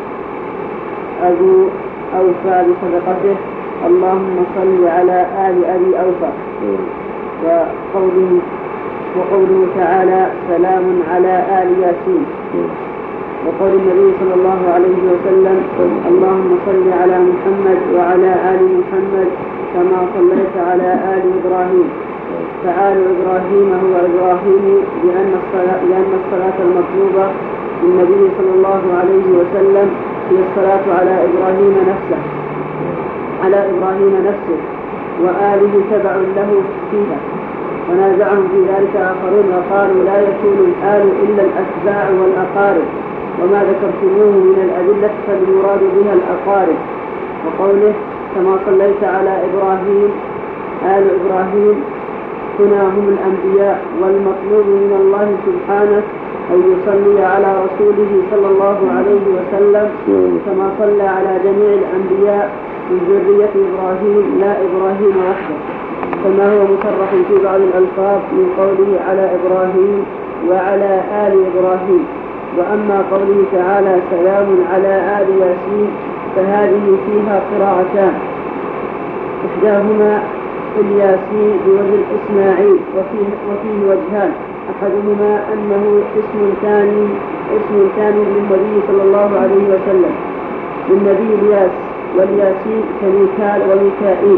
أبو أوفى بصدقته اللهم صل على آل أبي أوفى وقوله, وقوله تعالى سلام على آل ياسين وقول النبي صلى الله عليه وسلم اللهم صل على محمد وعلى آل محمد كما صليت على آل إبراهيم فآل إبراهيم هو إبراهيم لأن الصلاة, لأن الصلاة المطلوبة للنبي صلى الله عليه وسلم هي الصلاة على إبراهيم نفسه على إبراهيم نفسه وآله تبع له فيها. ونازعهم في ذلك آخرون وقالوا لا يكون الآل إلا الأتباع والأقارب وما ذكرتموه من الأدلة فالمراد بها الأقارب. وقوله كما صليت على إبراهيم آل إبراهيم هنا هم الأنبياء والمطلوب من الله سبحانه أن يصلي على رسوله صلى الله عليه وسلم كما صلى على جميع الأنبياء من ذرية إبراهيم لا إبراهيم وحده كما هو مصرح في بعض الألفاظ من قوله على إبراهيم وعلى آل إبراهيم. وأما قوله تعالى سلام على آل ياسين فهذه فيها قراءتان إحداهما الياسين بوجه الإسماعيل وفيه, وفيه وجهان أحدهما أنه اسم ثاني اسم ثاني للنبي صلى الله عليه وسلم للنبي الياس والياسين كميكال وميكائيل.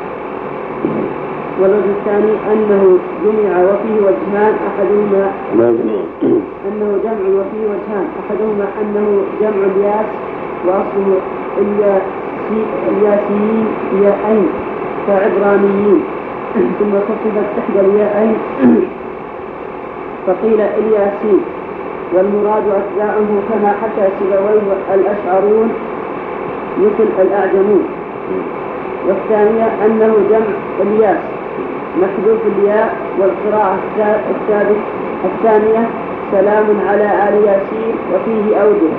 والوجه الثاني أنه جمع وفيه وجهان أحدهما أنه جمع وفيه وجهان أحدهما أنه جمع الياس وأصله الياسيين ياءين كعبرانيين ثم خففت إحدى الياءين فقيل الياسين، والمراد أتباعه كما حكى سيبويه الأشعرون مثل الأعجمون. والثانية أنه جمع الياس محذوف الياء. والقراءة الثانية سلام على آل ياسين، وفيه أوجه.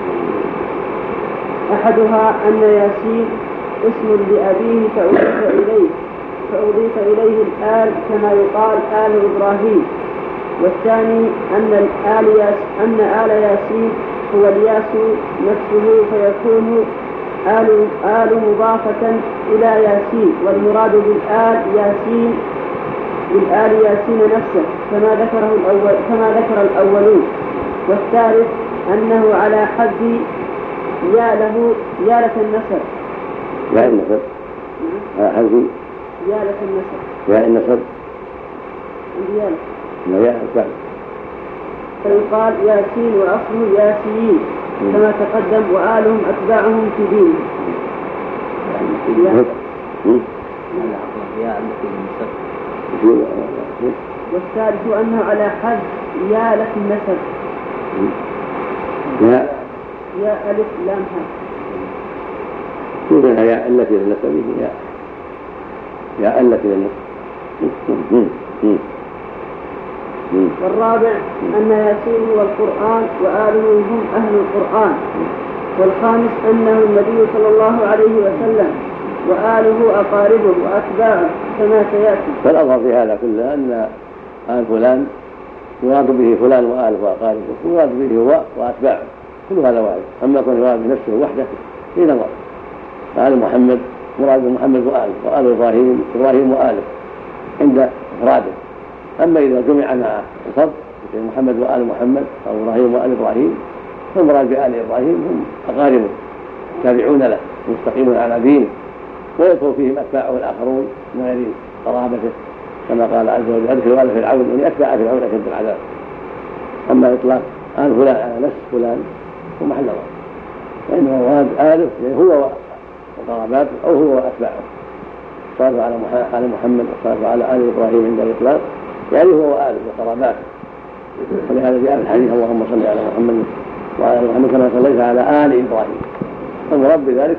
أحدها أن ياسين اسم لأبيه فأضيف إليه فأضيف إليه الآل كما يقال آل إبراهيم. والثاني أن الآل ياس أن آل ياسين هو الياس نفسه، فيكون آل آل مضافة إلى ياسين، والمراد بالآل ياسين بالآل ياسين نفسه كما ذكره الأول كما ذكر الأولون. والثالث أنه على حد يا له يالة النسب يا النسب على حد يالة النسب يا النسب يالة لا يا الكعب، فيقال ياسين وأصله ياسيين كما تقدم، وآلهم أتباعهم في دينه. والثالث أنه على حد يا لك النسب يا يا ألف لام ها كلها يا التي للنسب يا يا التي للنسب. والرابع أن ياسين هو القرآن وآله هم أهل القرآن. والخامس أنه النبي صلى الله عليه وسلم وآله أقاربه وأتباعه كما سيأتي. فالأظهر في هذا كله أن آل فلان يراد به فلان وآله وأقاربه، ويراد به هو وأتباعه، كل هذا واحد. أما كون يراد بنفسه وحده في نظر. آل محمد مراد محمد وآله، وآل إبراهيم إبراهيم وآله عند إفراده. أما إذا جمع مع الفضل مثل محمد وآل محمد أو إبراهيم وآل إبراهيم، فالمراد بآل إبراهيم هم أقاربه تابعون له مستقيمون على دينه، ويدخل فيهم أتباعه الآخرون من غير قرابته كما قال عز وجل أدخلوا آل فرعون يعني أتباع فرعون أشد العذاب. أما إطلاق آل فلان على نفس فلان هو محل نظر، فإنه مراد آله يعني هو وقراباته أو هو وأتباعه. صاروا على محمد وصاروا على آل إبراهيم عند الإطلاق يعني هو وآله وقراباته. ولهذا جاء في الحديث اللهم صل على محمد وعلى آل محمد كما صليت على آل إبراهيم. المراد بذلك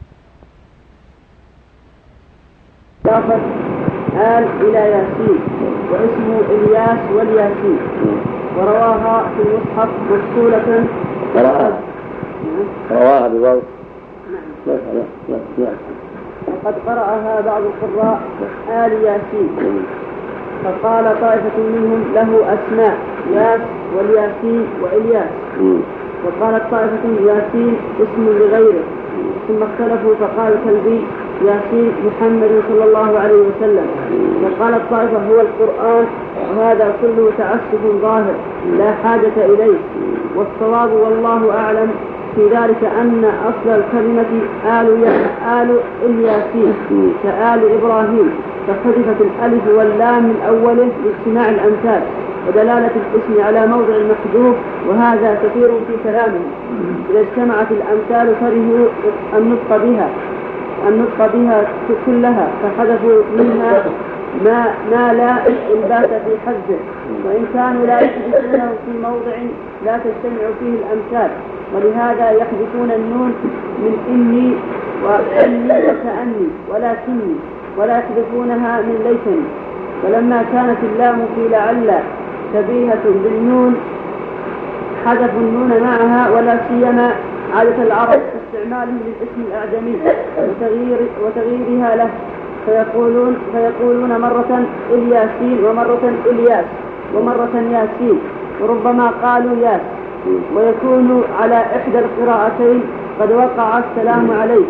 إضافة آل إلى ياسين واسمه إلياس والياسين، ورواها في المصحف مفصولة. رواها رواها بواو. نعم. نعم. نعم. وقد قرأها بعض القراء آل ياسين، فقال طائفة منهم له أسماء ياس والياسين وإلياس، وقالت طائفة ياسين اسم لغيره، ثم اختلفوا فقال الكلبي ياسين محمد صلى الله عليه وسلم، وقالت طائفة هو القرآن، وهذا كله تعسف ظاهر لا حاجة إليه. والصواب والله أعلم في ذلك أن أصل الكلمة آل آل الياسين كآل إبراهيم، فحذفت الألف واللام من أوله لاجتماع الأمثال ودلالة الاسم على موضع المحذوف، وهذا كثير في كلامه. إذا اجتمعت الأمثال كرهوا النطق بها النطق بها كلها، فحذفوا منها ما, ما لا إلباس في حذفه، وإن كانوا لا يحذفونه في موضع لا تجتمع فيه الأمثال، ولهذا يحذفون النون من إني وإني وكأني ولكني، ولا يحذفونها من ليتني. فلما كانت اللام في لعل شبيهة بالنون حذفوا النون معها، ولا سيما عادة العرب استعمالهم للاسم الأعجمي وتغيير وتغييرها له، فيقولون فيقولون مرة الياسين ومرة الياس ومرة ياسين، وربما قالوا ياس، ويكون على إحدى القراءتين قد وقع السلام عليه،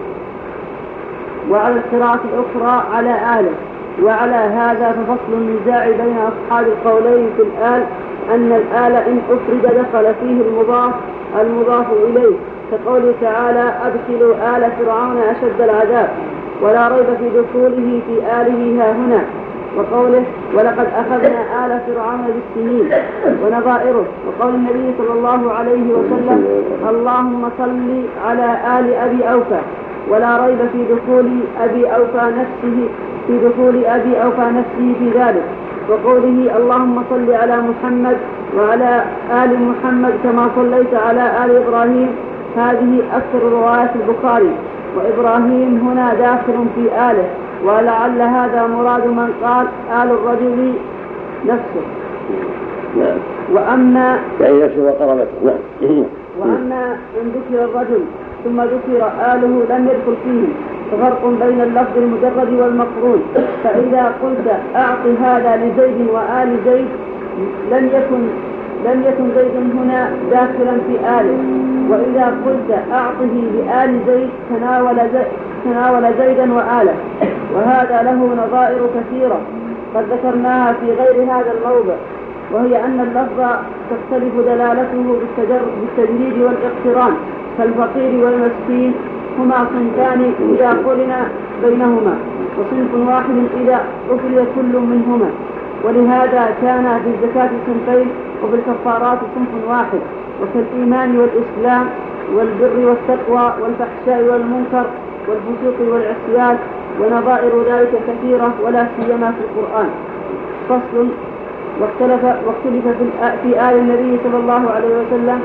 وعلى القراءة الأخرى على آله. وعلى هذا ففصل النزاع بين أصحاب القولين في الآل أن الآل إن أفرد دخل فيه المضاف المضاف إليه، كقوله تعالى أدخلوا آل فرعون أشد العذاب، ولا ريب في دخوله في آله ها هنا، وقوله ولقد أخذنا آل فرعون بالسنين ونظائره، وقول النبي صلى الله عليه وسلم اللهم صل على آل أبي أوفى، ولا ريب في دخول أبي أوفى نفسه في دخول أبي أوفى نفسه في ذلك، وقوله اللهم صل على محمد وعلى آل محمد كما صليت على آل إبراهيم، هذه أكثر روايات البخاري، وإبراهيم هنا داخل في آله، ولعل هذا مراد من قال آل الرجل نفسه. نعم. وأما يعني نفسه وقربته. نعم. وأما إن ذكر الرجل ثم ذكر آله لم يدخل فيه، ففرق بين اللفظ المجرد والمقرون. فإذا قلت أعط هذا لزيد وآل زيد لم يكن لم يكن زيد هنا داخلا في آله، وإذا قلت أعطه لآل زيد تناول, زي تناول زيدا وآله. وهذا له نظائر كثيرة قد ذكرناها في غير هذا الموضع، وهي أن اللفظ تختلف دلالته بالتجريد والاقتران، كالفقير والمسكين هما صنفان إذا قرن بينهما، وصنف واحد إذا أفرد كل منهما. ولهذا كان في الزكاة صنفين وفي الكفارات صنف واحد، وكالإيمان والإسلام والبر والتقوى والفحشاء والمنكر والفسوق والعصيان ونظائر ذلك كثيرة ولا سيما في القرآن. فصل. واختلف واختلف في, في آل النبي صلى الله عليه وسلم.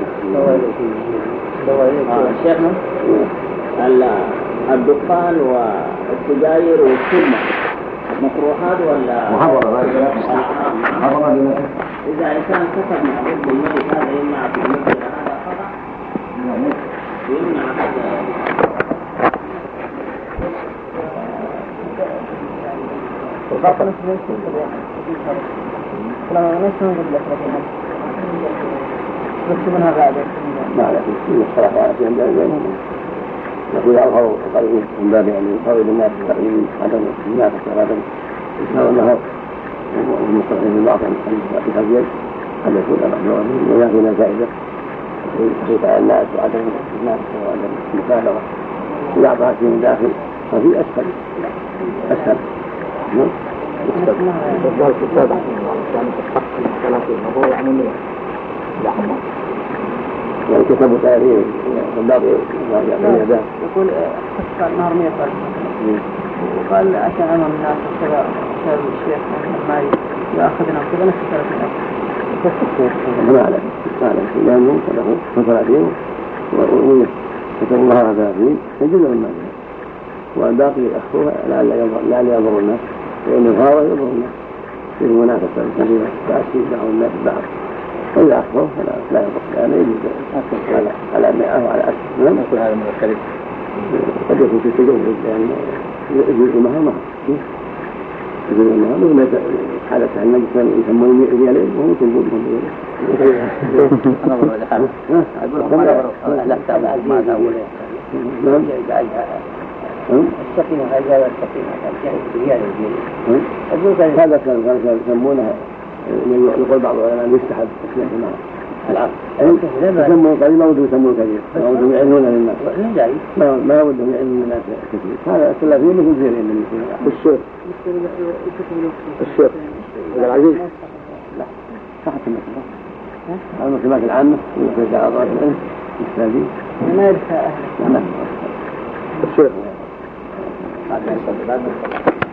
شيخنا الدخان والسجاير والسمة مكروهات ولا محرمة؟ محرمة. إذا إنسان كسب معروف بالميت هذا يمنع في المسجد، هذا خطأ يمنع هذا. وقال لما نشوف بالله بس منها بعد ما لا في الصلاة على في عندنا يقول أظهر قريب من باب يعني يقرب الناس تقريب عدم الناس عدم إسماء النهار والمستقيم الباطن الحزين أن يكون مأمورا ويأخذ زائدة يخيف على الناس وعدم الناس وعدم المبالغة ويعطى في من داخل وفي أسفل أسفل الرجال في السابع كان تحقق الثلاثين وهو يعني مية لحظة يعني كتبوا تاريخ والبعض يقول حتى النهار مية فرق وقال عشان أمام الناس وكذا شاب الشيخ ما يأخذنا وكذا نفس ثلاثين ألف ما أعلم ما أعلم لأنه كتبوا ثلاثين ومية كتبوا النهار ثلاثين يجوز من مالها والباقي أخوها لعل ينظر الناس لأن الغاوة ينظر الناس في المنافسة الكبيرة تأسيس بعض الناس بعض، وإذا أخوه فلا لا يضر يعني يجوز على على مئة وعلى ألف. نعم. يكون هذا من الخليج قد يكون في التجوز يعني يجوز مهر مهر يجوز مهر مثل حالة النجس يسمون ريالين وهم يسمون ريالين. أنا أقول لك حاجة أقول لا تابع ما داول نعم السقيمة هذا والسقيمة هذا ريال هذا كان يسمونه يقول بعض العلماء يستحب تسمية المهر العقد يسمون قليل ما ودهم يسمون كثير ما ودهم يعلنون للناس ما ما ودهم يعلنون للناس كثير. هذا الثلاثين مثل زين من الشيخ الشيخ العزيز لا صحة المسلمات المسلمات العامة في أعضاء العلم الثلاثين ما يدفع الشيخ بعد ما يصلي بعد ما يصلي